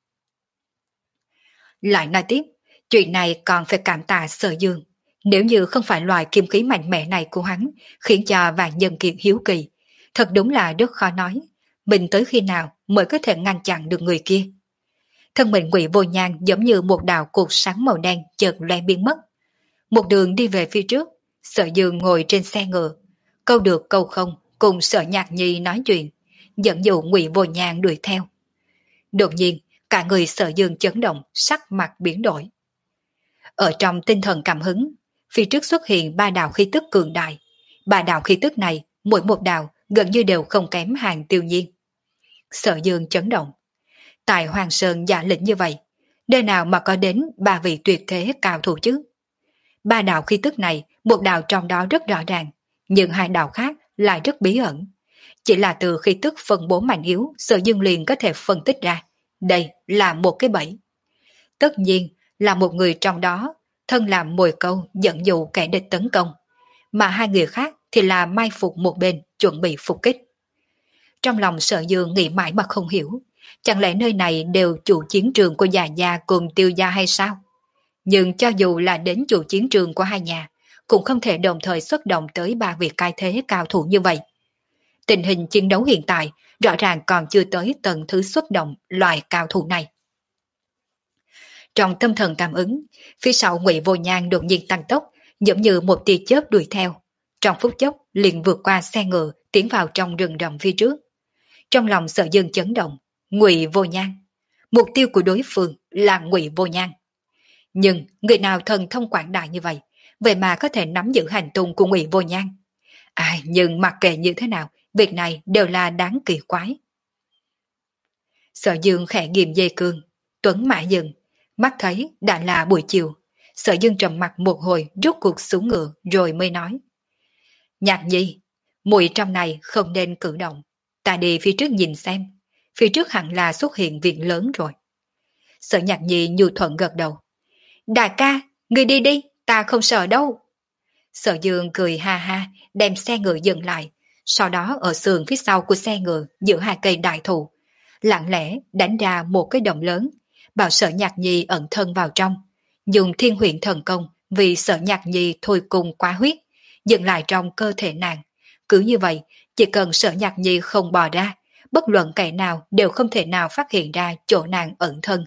A: Lại nói tiếp, chuyện này còn phải cảm tạ Sở Dương. Nếu như không phải loài kim khí mạnh mẽ này của hắn khiến cho Vạn Nhân Kiệt hiếu kỳ, thật đúng là rất khó nói mình tới khi nào mới có thể ngăn chặn được người kia. Thân mình Ngụy Vô Nhan giống như một đạo cột sáng màu đen chợt lóe biến mất. Một đường đi về phía trước, Sở Dương ngồi trên xe ngựa, câu được câu không cùng Sở Nhạc Nhi nói chuyện, dẫn dụ Ngụy Vô Nhan đuổi theo. Đột nhiên, cả người Sở Dương chấn động, sắc mặt biến đổi. Ở trong tinh thần cảm hứng, phía trước xuất hiện ba đạo khí tức cường đại. Ba đạo khí tức này, mỗi một đạo gần như đều không kém Hàng Tiêu Nhiên. Sở Dương chấn động. Tại Hoàng Sơn giả lĩnh như vậy, nơi nào mà có đến ba vị tuyệt thế cao thủ chứ? Ba đạo khí tức này, một đạo trong đó rất rõ ràng, nhưng hai đạo khác lại rất bí ẩn. Chỉ là từ khí tức phân bố mạnh yếu, Sở Dương liền có thể phân tích ra. Đây là một cái bẫy. Tất nhiên là một người trong đó thân làm mồi câu dẫn dụ kẻ địch tấn công, mà hai người khác thì là mai phục một bên chuẩn bị phục kích. Trong lòng Sở Dương nghĩ mãi mà không hiểu, chẳng lẽ nơi này đều chủ chiến trường của Già Gia cùng Tiêu Gia hay sao? Nhưng cho dù là đến chủ chiến trường của hai nhà, cũng không thể đồng thời xuất động tới ba vị cai thế cao thủ như vậy. Tình hình chiến đấu hiện tại rõ ràng còn chưa tới tầng thứ xuất động loại cao thủ này. Trong tâm thần cảm ứng, phía sau Ngụy Vô Nhan đột nhiên tăng tốc, giống như một tia chớp đuổi theo. Trong phút chốc liền vượt qua xe ngựa, tiến vào trong rừng rậm phía trước. Trong lòng Sở Dương chấn động, Ngụy Vô Nhan, Mục tiêu của đối phương là Ngụy Vô Nhan. Nhưng người nào thần thông quảng đại như vậy, vậy mà có thể nắm giữ hành tung của Ngụy Vô Nhan? Ai, nhưng mặc kệ như thế nào, việc này đều là đáng kỳ quái. Sở Dương khẽ ghim dây cương, Tuấn mã dừng, mắt thấy đã là buổi chiều. Sở Dương trầm mặt một hồi, rút cuộc xuống ngựa rồi mới nói: Nhạc Nhi, muội trong này không nên cử động, ta đi phía trước nhìn xem, phía trước hẳn là xuất hiện việc lớn rồi. Sở Nhạc Nhi nhu thuận gật đầu: Đại ca, người đi đi, ta không sợ đâu. Sở Dương cười ha ha, đem xe ngựa dừng lại, sau đó ở sườn phía sau của xe ngựa giữa hai cây đại thụ, lặng lẽ đánh ra một cái động lớn, bảo Sở Nhạc Nhi ẩn thân vào trong, dùng thiên huyện thần công vì Sở Nhạc Nhi thôi cùng quá huyết, dừng lại trong cơ thể nàng. Cứ như vậy, chỉ cần Sở Nhạc Nhi không bò ra, bất luận kẻ nào đều không thể nào phát hiện ra chỗ nàng ẩn thân.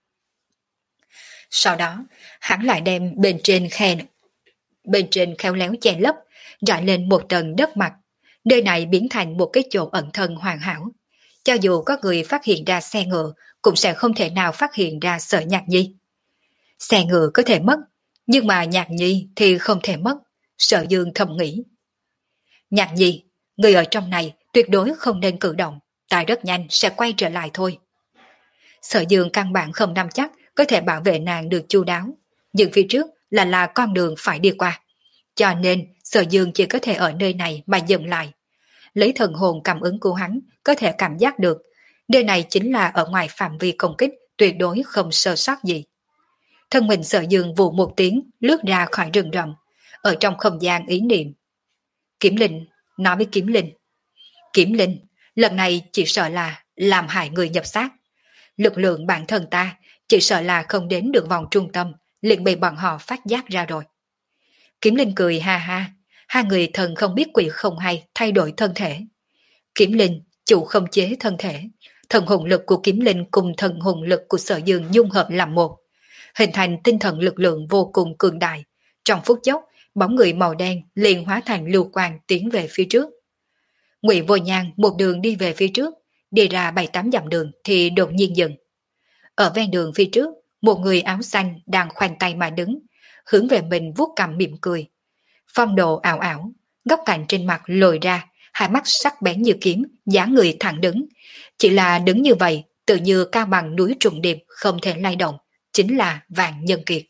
A: Sau đó, hắn lại đem bên trên khe bên trên khéo léo che lấp, rải lên một tầng đất mặt. Nơi này biến thành một cái chỗ ẩn thân hoàn hảo. Cho dù có người phát hiện ra xe ngựa, cũng sẽ không thể nào phát hiện ra Sở Nhạc Nhi. Xe ngựa có thể mất, nhưng mà Nhạc Nhi thì không thể mất, Sở Dương thầm nghĩ. Nhạc Nhi, người ở trong này tuyệt đối không nên cử động, ta rất nhanh sẽ quay trở lại thôi. Sở Dương căn bản không nắm chắc có thể bảo vệ nàng được chu đáo, nhưng phía trước là là con đường phải đi qua. Cho nên Sở Dương chỉ có thể ở nơi này mà dừng lại. Lấy thần hồn cảm ứng của hắn có thể cảm giác được, nơi này chính là ở ngoài phạm vi công kích, tuyệt đối không sơ sót gì. Thân mình Sở Dương vù một tiếng lướt ra khỏi rừng rậm, ở trong không gian ý niệm. Kiếm Linh, nói với Kiếm Linh. Kiếm Linh, lần này chỉ sợ là làm hại người nhập xác. Lực lượng bản thân ta chỉ sợ là không đến được vòng trung tâm, liền bị bọn họ phát giác ra rồi. Kiếm Linh cười ha ha, hai người thần không biết quỷ không hay thay đổi thân thể. Kiếm Linh chủ không chế thân thể, thần hồn lực của Kiếm Linh cùng thần hồn lực của Sở Dương dung hợp làm một, hình thành tinh thần lực lượng vô cùng cường đại. Trong phút chốc, bóng người màu đen liền hóa thành lưu quang tiến về phía trước. Ngụy Vô Nhan một đường đi về phía trước, đi ra bảy tám dặm đường thì đột nhiên dừng. Ở ven đường phía trước, một người áo xanh đang khoanh tay mà đứng, hướng về mình vuốt cằm mỉm cười. Phong độ ảo ảo, góc cạnh trên mặt lồi ra, hai mắt sắc bén như kiếm, dáng người thẳng đứng. Chỉ là đứng như vậy, tự như cao bằng núi trùng điệp không thể lay động, chính là Vạn Nhân Kiệt.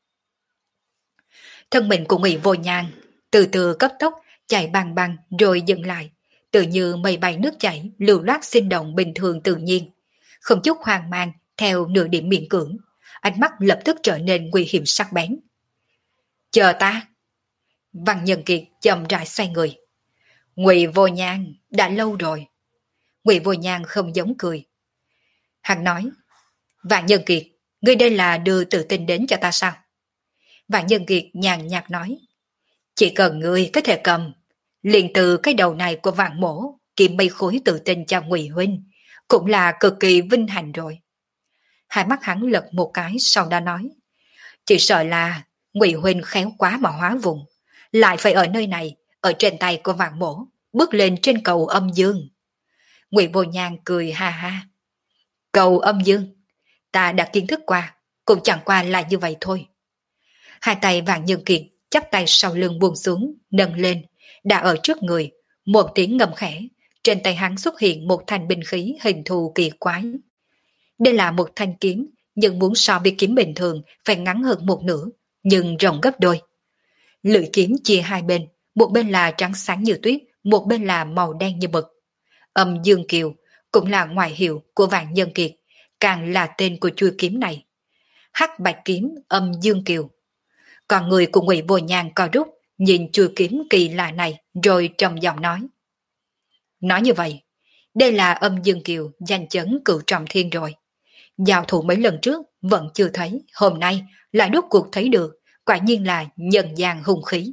A: Thân mình của Ngụy Vô Nhan từ từ cấp tốc chạy băng băng rồi dừng lại, tự như mây bay nước chảy, lưu loát sinh động bình thường tự nhiên, không chút hoang mang theo nửa điểm miễn cưỡng, ánh mắt lập tức trở nên nguy hiểm sắc bén. Chờ ta. Văn Nhân Kiệt chậm rãi xoay người. Ngụy Vô Nhan, đã lâu rồi. Ngụy Vô Nhan không giống cười. Hắn nói, Vạn Nhân Kiệt, ngươi đây là đưa tự tin đến cho ta sao? Vạn Nhân Kiệt nhàn nhạt nói, chỉ cần ngươi có thể cầm, liền từ cái đầu này của Vạn Mổ, kiếm mây khối tự tin cho Ngụy huynh, cũng là cực kỳ vinh hạnh rồi. Hai mắt hắn lật một cái sau đó nói, chỉ sợ là Ngụy huynh khéo quá mà hóa vùng, lại phải ở nơi này, ở trên tay của Vạn Mổ, bước lên trên cầu âm dương. Ngụy Vô Nhan cười ha ha. Cầu âm dương, ta đã kiến thức qua, cũng chẳng qua là như vậy thôi. Hai tay Vạn Nhân Kiệt chắp tay sau lưng buông xuống, nâng lên, đã ở trước người, một tiếng ngầm khẽ, trên tay hắn xuất hiện một thanh binh khí hình thù kỳ quái. Đây là một thanh kiếm, nhưng muốn so với kiếm bình thường phải ngắn hơn một nửa, nhưng rộng gấp đôi. Lưỡi kiếm chia hai bên, một bên là trắng sáng như tuyết, một bên là màu đen như mực. Âm Dương Kiều cũng là ngoại hiệu của Vạn Nhân Kiệt, càng là tên của chuôi kiếm này. Hắc bạch kiếm Âm Dương Kiều. Còn người của Ngụy Vô Nhan co rút, nhìn chuôi kiếm kỳ lạ này, rồi trầm giọng nói. Nói như vậy, đây là Âm Dương Kiều danh chấn cửu trọng thiên rồi. Giao thủ mấy lần trước vẫn chưa thấy, hôm nay lại đốt cuộc thấy được, quả nhiên là nhân gian hung khí.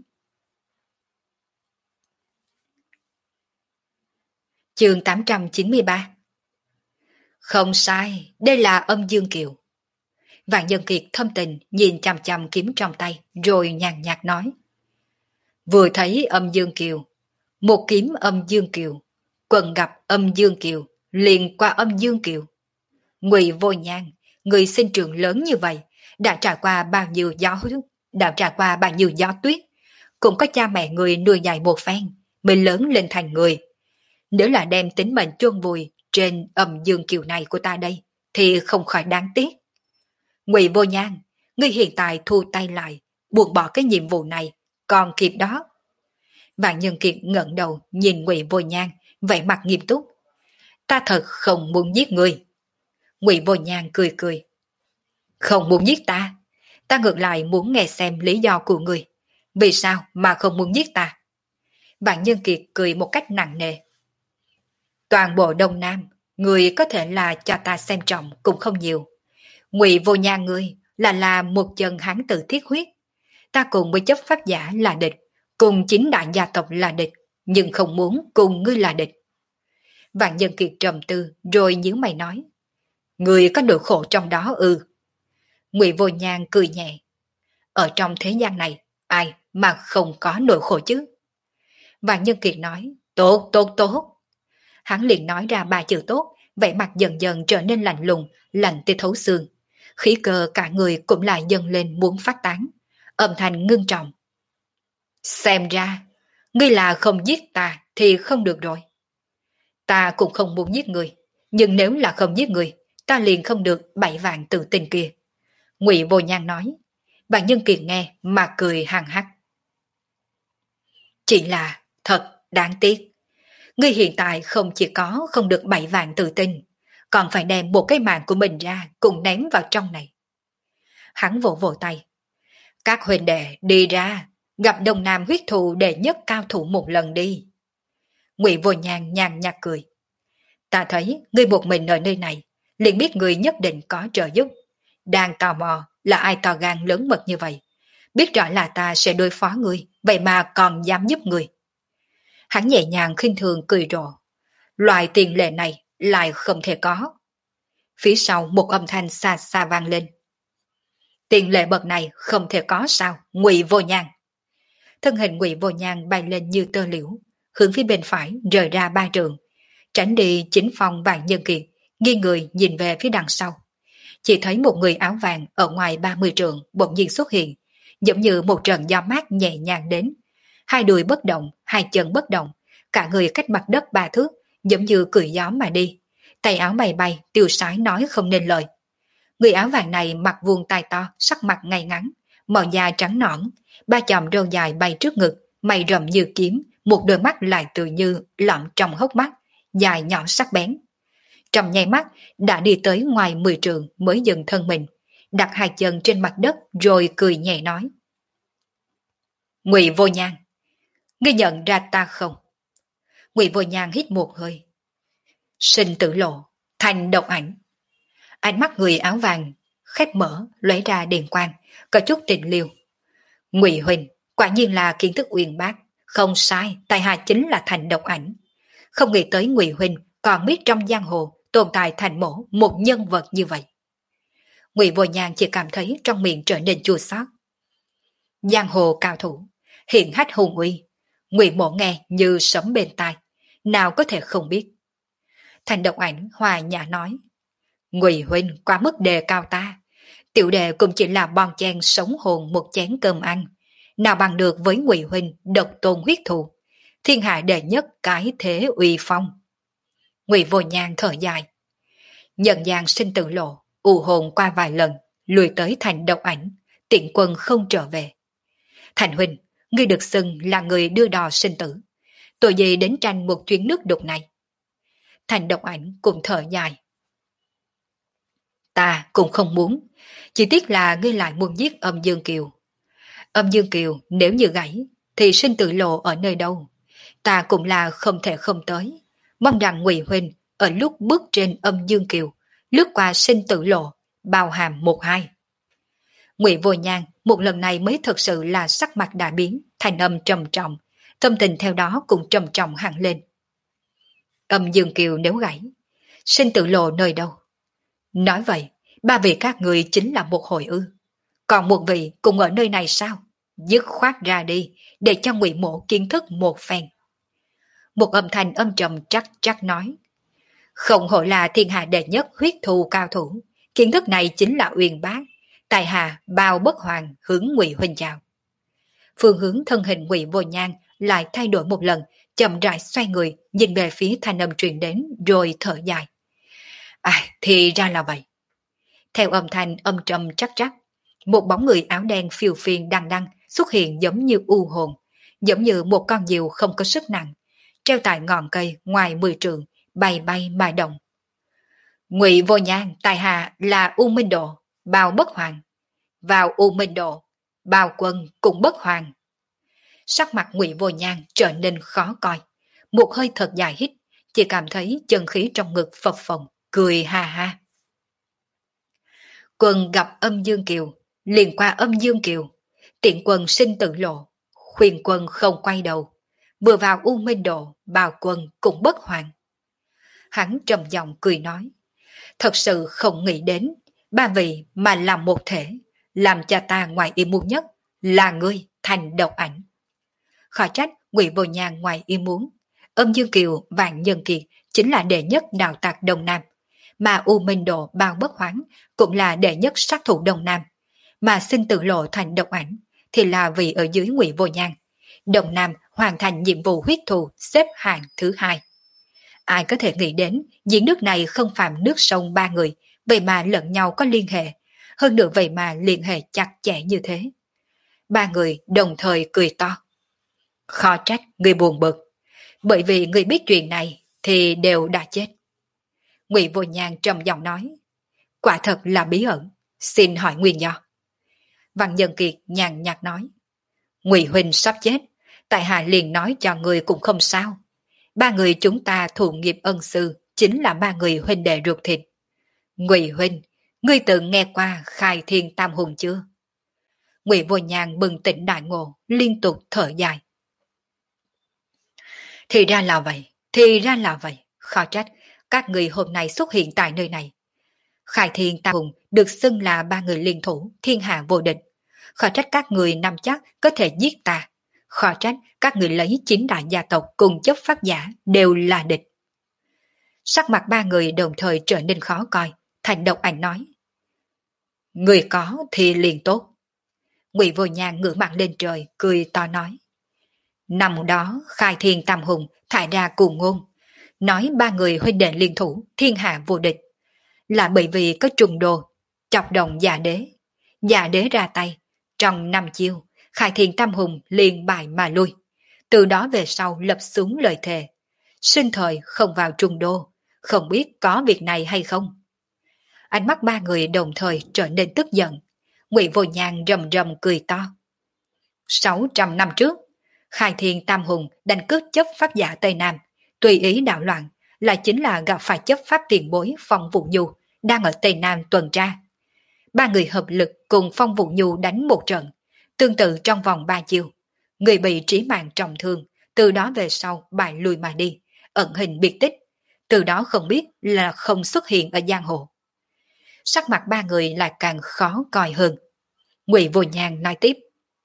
A: Chương tám trăm chín mươi ba. Không sai, đây là Âm Dương Kiều. Vạn Nhân Kiệt thâm tình nhìn chằm chằm kiếm trong tay, rồi nhàn nhạt nói. Vừa thấy Âm Dương Kiều, một kiếm Âm Dương Kiều, quần gặp Âm Dương Kiều, liền qua Âm Dương Kiều. Ngụy Vô Nhan, người sinh trường lớn như vậy, đã trải qua bao nhiêu gió đã trải qua bao nhiêu gió tuyết, cũng có cha mẹ người nuôi dạy một phen, mới lớn lên thành người. Nếu là đem tính mệnh chôn vùi trên âm dương kiều này của ta đây, thì không khỏi đáng tiếc. Ngụy Vô Nhan, ngươi hiện tại thu tay lại, buông bỏ cái nhiệm vụ này, còn kịp đó. Vạn Nhân Kiệt ngẩng đầu nhìn Ngụy Vô Nhan, vẻ mặt nghiêm túc. Ta thật không muốn giết ngươi. Ngụy Vô Nhan cười cười. Không muốn giết ta? Ta ngược lại muốn nghe xem lý do của ngươi. Vì sao mà không muốn giết ta? Vạn Nhân Kiệt cười một cách nặng nề. Toàn bộ Đông Nam, người có thể là cho ta xem trọng cũng không nhiều. Ngụy Vô Nhan ngươi là là một chân hán tử thiết huyết. Ta cùng với chấp pháp giả là địch, cùng chính đại gia tộc là địch, nhưng không muốn cùng ngươi là địch. Vạn Nhân Kiệt trầm tư rồi nhíu mày nói. Ngươi có nỗi khổ trong đó ư? Ngụy Vô Nhan cười nhẹ. Ở trong thế gian này, ai mà không có nỗi khổ chứ? Vạn Nhân Kiệt nói, tốt, tốt, tốt. Hắn liền nói ra ba chữ tốt, vẻ mặt dần dần trở nên lạnh lùng, lạnh tới thấu xương. Khí cơ cả người cũng lại dâng lên muốn phát tán, âm thanh ngưng trọng. Xem ra, ngươi là không giết ta thì không được rồi. Ta cũng không muốn giết ngươi, nhưng nếu là không giết ngươi, ta liền không được bảy vạn tự tin kia. Ngụy Vô Nhan nói. Vạn Nhân Kiệt nghe mà cười hằng hắc. Chỉ là thật đáng tiếc. Ngươi hiện tại không chỉ có không được bảy vạn tự tin, còn phải đem một cái mạng của mình ra cùng ném vào trong này. Hắn vỗ vỗ tay. Các huynh đệ đi ra, gặp Đông Nam huyết thù đệ nhất cao thủ một lần đi. Ngụy Vô Nhan nhàn nhạt cười. Ta thấy ngươi một mình ở nơi này, liền biết ngươi nhất định có trợ giúp. Đang tò mò là ai to gan lớn mật như vậy. Biết rõ là ta sẽ đối phó ngươi, vậy mà còn dám giúp ngươi. Hắn nhẹ nhàng khinh thường cười rộ. Loại tiền lệ này lại không thể có. Phía sau một âm thanh xa xa vang lên. Tiền lệ bậc này không thể có sao, Ngụy Vô Nhan. Thân hình Ngụy Vô Nhan bay lên như tơ liễu, hướng phía bên phải rời ra ba trường, tránh đi chính phòng Vạn Nhân Kiệt, nghiêng người nhìn về phía đằng sau. Chỉ thấy một người áo vàng ở ngoài ba mươi trường bỗng nhiên xuất hiện, giống như một trận gió mát nhẹ nhàng đến. Hai đùi bất động, hai chân bất động, cả người cách mặt đất ba thước, giống như cười gió mà đi. Tay áo bay bay, tiêu sái nói không nên lời. Người áo vàng này mặt vuông tai to, sắc mặt ngay ngắn, màu da trắng nõn, ba chòm râu dài bay trước ngực, mày rậm như kiếm, một đôi mắt lại tự như lọm trong hốc mắt, dài nhỏ sắc bén. Trong nháy mắt đã đi tới ngoài mười trường mới dừng thân mình, đặt hai chân trên mặt đất rồi cười nhẹ nói. Ngụy Vô Nhan, ngươi nhận ra ta không? Ngụy Vô Nhan hít một hơi. Sinh tử lộ, thành độc ảnh. Ánh mắt người áo vàng khép mở, lóe ra điện quang, có chút tình liêu. Ngụy huynh, quả nhiên là kiến thức uyên bác, không sai, tại hạ chính là thành độc ảnh. Không nghĩ tới Ngụy huynh còn biết trong giang hồ tồn tại thành mổ một nhân vật như vậy. Ngụy Vô Nhan chỉ cảm thấy trong miệng trở nên chua xót. Giang hồ cao thủ, hiện hách hùng uy, Ngụy Mộ nghe như sấm bên tai, nào có thể không biết. Thành độc ảnh hòa nhã nói. Ngụy huynh quá mức đề cao ta, tiểu đệ cũng chỉ là bon chen sống hồn một chén cơm ăn, nào bằng được với Ngụy huynh độc tôn huyết thù, thiên hạ đệ nhất cái thế uy phong. Ngụy Vô Nhan thở dài. Nhận gian sinh tử lộ, u hồn qua vài lần, lùi tới thành độc ảnh, tiện quân không trở về. Thành huynh, ngươi được xưng là người đưa đò sinh tử, tội gì đến tranh một chuyến nước đục này? Thành độc ảnh cũng thở dài. Ta cũng không muốn, chỉ tiếc là ngươi lại muốn giết Âm Dương Kiều. Âm Dương Kiều nếu như gãy, thì sinh tử lộ ở nơi đâu? Ta cũng là không thể không tới. Mong rằng Ngụy huynh ở lúc bước trên Âm Dương Kiều, lướt qua sinh tử lộ, bao hàm một hai. Ngụy Vô Nhan một lần này mới thật sự là sắc mặt đã biến, thành âm trầm trọng, tâm tình theo đó cũng trầm trọng hẳn lên. Âm Dương Kiều nếu gãy, sinh tử lộ nơi đâu? Nói vậy, ba vị các người chính là một hội ư? Còn một vị cũng ở nơi này sao? Dứt khoát ra đi, để cho Ngụy Mộ kiến thức một phen. Một âm thanh âm trầm chắc chắc nói. Không hổ là thiên hạ đệ nhất huyết thù cao thủ, kiến thức này chính là uyên bác. Tài hạ bao bất hoàng hướng Ngụy huynh chào. Phương hướng thân hình Ngụy Vô Nhan lại thay đổi một lần, chậm rãi xoay người, nhìn về phía thanh âm truyền đến rồi thở dài. À, thì ra là vậy. Theo âm thanh âm trầm chắc chắc, một bóng người áo đen phiêu phiền đằng đằng xuất hiện giống như u hồn, giống như một con diều không có sức nặng, treo tại ngọn cây ngoài mười trượng, bay bay mà động. Ngụy Vô Nhan tài hạ là U Minh Độ, bao bất hoàng. Vào U Minh Độ, bao quân cũng bất hoàng. Sắc mặt Ngụy Vô Nhan trở nên khó coi, một hơi thật dài hít, chỉ cảm thấy chân khí trong ngực phập phồng, cười ha ha. Quân gặp âm dương kiều, liền qua âm dương kiều, tiện quân sinh tử lộ, khuyên quân không quay đầu, vừa vào U Minh Độ, bao quân cũng bất hoàng. Hắn trầm giọng cười nói, thật sự không nghĩ đến, ba vị mà làm một thể, làm cha ta ngoài ý muốn nhất là ngươi thành độc ảnh. Khỏi trách Ngụy Vô Nhan ngoài ý muốn, âm dương kiều vạn nhân kiệt chính là đệ nhất đạo tặc Đông Nam, mà U Minh Độ bao bất hoáng cũng là đệ nhất sát thủ Đông Nam, mà sinh tử lộ thành độc ảnh thì là vì ở dưới Ngụy Vô Nhan. Đông Nam hoàn thành nhiệm vụ huyết thù xếp hạng thứ hai. Ai có thể nghĩ đến diễn nước này không phạm nước sông ba người, vậy mà lẫn nhau có liên hệ, hơn nữa vậy mà liên hệ chặt chẽ như thế. Ba người đồng thời cười to. Khó trách người buồn bực, bởi vì người biết chuyện này thì đều đã chết. Ngụy Vô Nhan trầm giọng nói, quả thật là bí ẩn, xin hỏi nguyên do. Văn Nhân Kiệt nhàn nhạt nói, Ngụy huynh sắp chết, tại hạ liền nói cho người cũng không sao. Ba người chúng ta thụ nghiệp ân sư chính là ba người huynh đệ ruột thịt. Ngụy huynh, ngươi từng nghe qua Khai Thiên Tam Hùng chưa? Ngụy Vô Nhan bừng tỉnh đại ngộ, liên tục thở dài. Thì ra là vậy, thì ra là vậy, khó trách các người hôm nay xuất hiện tại nơi này. Khai Thiên Tam Hùng được xưng là ba người liên thủ, thiên hạ vô địch. Khó trách các người nắm chắc có thể giết ta. Khó trách các người lấy chín đại gia tộc cùng chấp pháp giả đều là địch. Sắc mặt ba người đồng thời trở nên khó coi, Thành Độc Ảnh nói. Người có thì liền tốt. Ngụy Vô Nhan ngửa mặt lên trời, cười to nói. Năm đó Khai Thiên Tam Hùng thải ra cùng ngôn, nói ba người huynh đệ liên thủ, thiên hạ vô địch. Là bởi vì có trùng đồ, chọc động Dạ Đế. Dạ Đế ra tay, trong năm chiêu, Khai Thiên Tam Hùng liền bại mà lui. Từ đó về sau lập xuống lời thề. Sinh thời không vào trùng đô, không biết có việc này hay không. Ánh mắt ba người đồng thời trở nên tức giận. Ngụy Vô Nhan rầm rầm cười to. Sáu trăm năm trước, Khai Thiên Tam Hùng đánh cướp chấp pháp giả Tây Nam, tùy ý đạo loạn, là chính là gặp phải chấp pháp tiền bối Phong Vũ Nhu đang ở Tây Nam tuần tra. Ba người hợp lực cùng Phong Vũ Nhu đánh một trận, tương tự trong vòng ba chiêu. Người bị trí mạng trọng thương, từ đó về sau bại lui mà đi, ẩn hình biệt tích, từ đó không biết là không xuất hiện ở giang hồ. Sắc mặt ba người lại càng khó coi hơn. Ngụy Vô Nhan nói tiếp.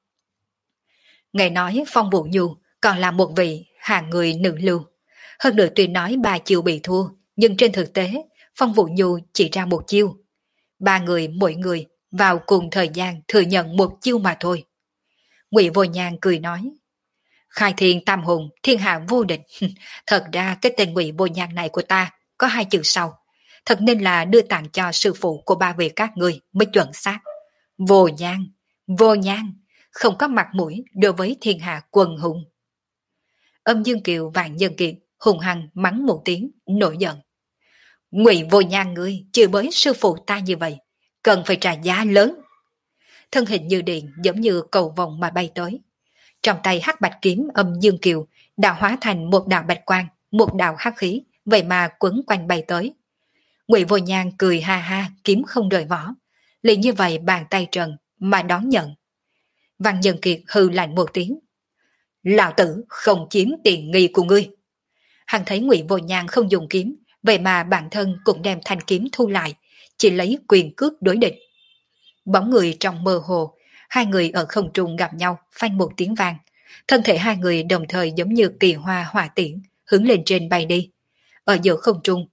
A: Nghe nói Phong Vũ Nhu còn là một vị hàng người nữ lưu. Hơn nữa tuy nói ba chiêu bị thua, nhưng trên thực tế Phong Vũ Nhu chỉ ra một chiêu. Ba người mỗi người vào cùng thời gian thừa nhận một chiêu mà thôi. Ngụy Vô Nhan cười nói. Khai Thiên Tam Hùng, thiên hạ vô địch. Thật ra cái tên Ngụy Vô Nhan này của ta có hai chữ sau. Thật nên là đưa tặng cho sư phụ của ba vị các người mới chuẩn xác. Vô Nhan, Vô Nhan, không có mặt mũi đối với thiên hạ quần hùng. Âm Dương Kiều Vạn Nhân Kiệt hùng hăng mắng một tiếng, nổi giận. Ngụy Vô Nhan ngươi chửi bới sư phụ ta như vậy, cần phải trả giá lớn. Thân hình như điện giống như cầu vòng mà bay tới. Trong tay hắc bạch kiếm Âm Dương Kiều đã hóa thành một đạo bạch quang, một đạo hắc khí, vậy mà quấn quanh bay tới. Ngụy Vô Nhan cười ha ha, kiếm không rời vỏ, liền như vậy bàn tay trần mà đón nhận. Văn Nhân Kiệt hừ lạnh một tiếng. Lão tử không chiếm tiền nghi của ngươi. Hắn thấy Ngụy Vô Nhan không dùng kiếm, vậy mà bản thân cũng đem thanh kiếm thu lại, chỉ lấy quyền cước đối địch. Bóng người trong mơ hồ, hai người ở không trung gặp nhau, phanh một tiếng vang. Thân thể hai người đồng thời giống như kỳ hoa hỏa tiễn, hướng lên trên bay đi. Ở giữa không trung,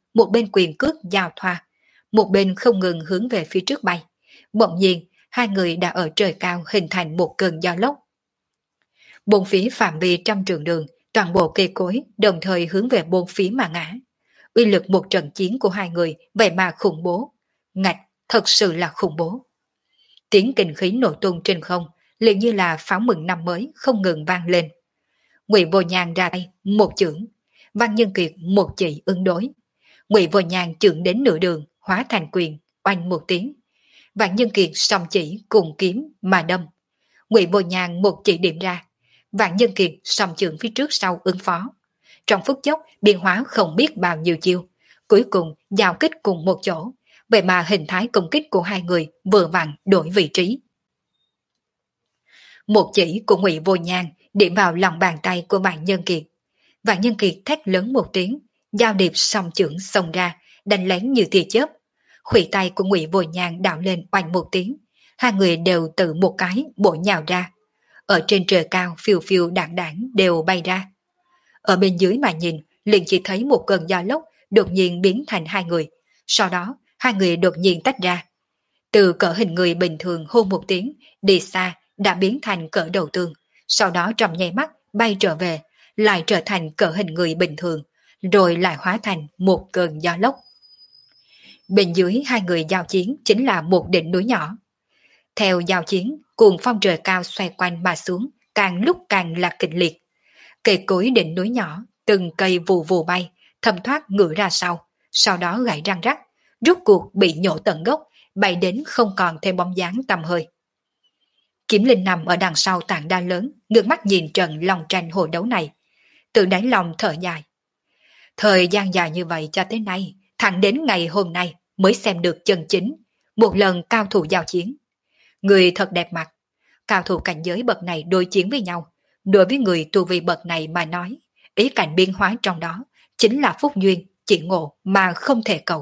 A: một bên quyền cước giao thoa, một bên không ngừng hướng về phía trước bay. Bỗng nhiên, hai người đã ở trời cao hình thành một cơn gió lốc. Bốn phía phạm vi trăm trường đường, toàn bộ cây cối đồng thời hướng về bốn phía mà ngã. Uy lực một trận chiến của hai người vậy mà khủng bố. Ngạch, thật sự là khủng bố. Tiếng kinh khí nổ tung trên không, liền như là pháo mừng năm mới không ngừng vang lên. Ngụy Vô Nhàn ra tay một chưởng, Văn Nhân Kiệt một chỉ ứng đối. Ngụy Vô Nhàn chưởng đến nửa đường, hóa thành quyền, oanh một tiếng. Văn Nhân Kiệt song chỉ cùng kiếm mà đâm. Ngụy Vô Nhàn một chỉ điểm ra, Văn Nhân Kiệt song chưởng phía trước sau ứng phó. Trong phút chốc biến hóa không biết bao nhiêu chiêu, cuối cùng giao kích cùng một chỗ, vậy mà hình thái công kích của hai người vừa vặn đổi vị trí. Một chỉ của Ngụy Vô Nhàn điểm vào lòng bàn tay của Vạn Nhân Kiệt. Vạn Nhân Kiệt thét lớn một tiếng, giao điệp song chưởng xông ra, đánh lén như tia chớp. Khuỷu tay của Ngụy Vô Nhàn đảo lên oanh một tiếng, hai người đều tự một cái bổ nhào ra. Ở trên trời cao phiêu phiêu đạn đảng đều bay ra. Ở bên dưới mà nhìn, liền chỉ thấy một cơn gió lốc đột nhiên biến thành hai người. Sau đó, hai người đột nhiên tách ra. Từ cỡ hình người bình thường hôn một tiếng, đi xa đã biến thành cỡ đầu tương. Sau đó trong nháy mắt bay trở về, lại trở thành cỡ hình người bình thường, rồi lại hóa thành một cơn gió lốc. Bên dưới hai người giao chiến chính là một đỉnh núi nhỏ. Theo giao chiến, cuồng phong trời cao xoay quanh mà xuống, càng lúc càng là kịch liệt. Cây cối đỉnh núi nhỏ, từng cây vù vù bay, thâm thoát ngửa ra sau, sau đó gãy răng rắc, rốt cuộc bị nhổ tận gốc, bay đến không còn thêm bóng dáng tầm hơi. Kiếm Linh nằm ở đằng sau tảng đá lớn, ngước mắt nhìn trận lòng tranh hồi đấu này, tự đáy lòng thở dài. Thời gian dài như vậy cho tới nay, thẳng đến ngày hôm nay mới xem được chân chính, một lần cao thủ giao chiến. Người thật đẹp mặt, cao thủ cảnh giới bậc này đối chiến với nhau, đối với người tu vi bậc này mà nói, ý cảnh biến hóa trong đó chính là phúc duyên, chỉ ngộ mà không thể cầu.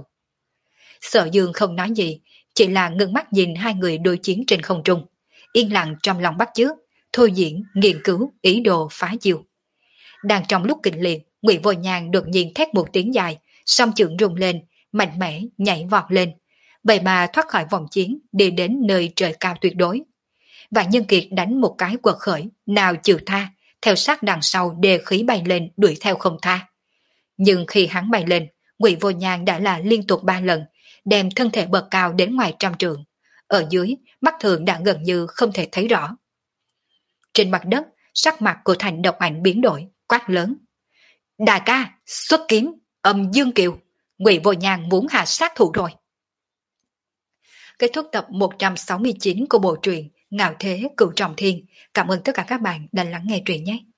A: Sở Dương không nói gì, chỉ là ngưng mắt nhìn hai người đối chiến trên không trung, yên lặng trong lòng bắt chước, thôi diễn, nghiên cứu, ý đồ phá chiêu. Đang trong lúc kịch liệt, Ngụy Vô Nhàn đột nhiên thét một tiếng dài, song chưởng rung lên, mạnh mẽ nhảy vọt lên, vậy mà thoát khỏi vòng chiến, đi đến nơi trời cao tuyệt đối. Vạn Nhân Kiệt đánh một cái quật khởi, nào chịu tha, theo sát đằng sau đề khí bay lên đuổi theo không tha. Nhưng khi hắn bay lên, Ngụy Vô Nhàn đã là liên tục ba lần, đem thân thể bật cao đến ngoài trăm trượng. Ở dưới, mắt thường đã gần như không thể thấy rõ. Trên mặt đất, sắc mặt của Thành Độc Ảnh biến đổi, quát lớn. Đại ca, xuất kiếm, âm Dương Kiều, Ngụy Vô Nhàn muốn hạ sát thủ rồi. Kết thúc tập một trăm sáu mươi chín của bộ truyện Ngạo Thế Cửu Trọng Thiên. Cảm ơn tất cả các bạn đã lắng nghe truyện nhé.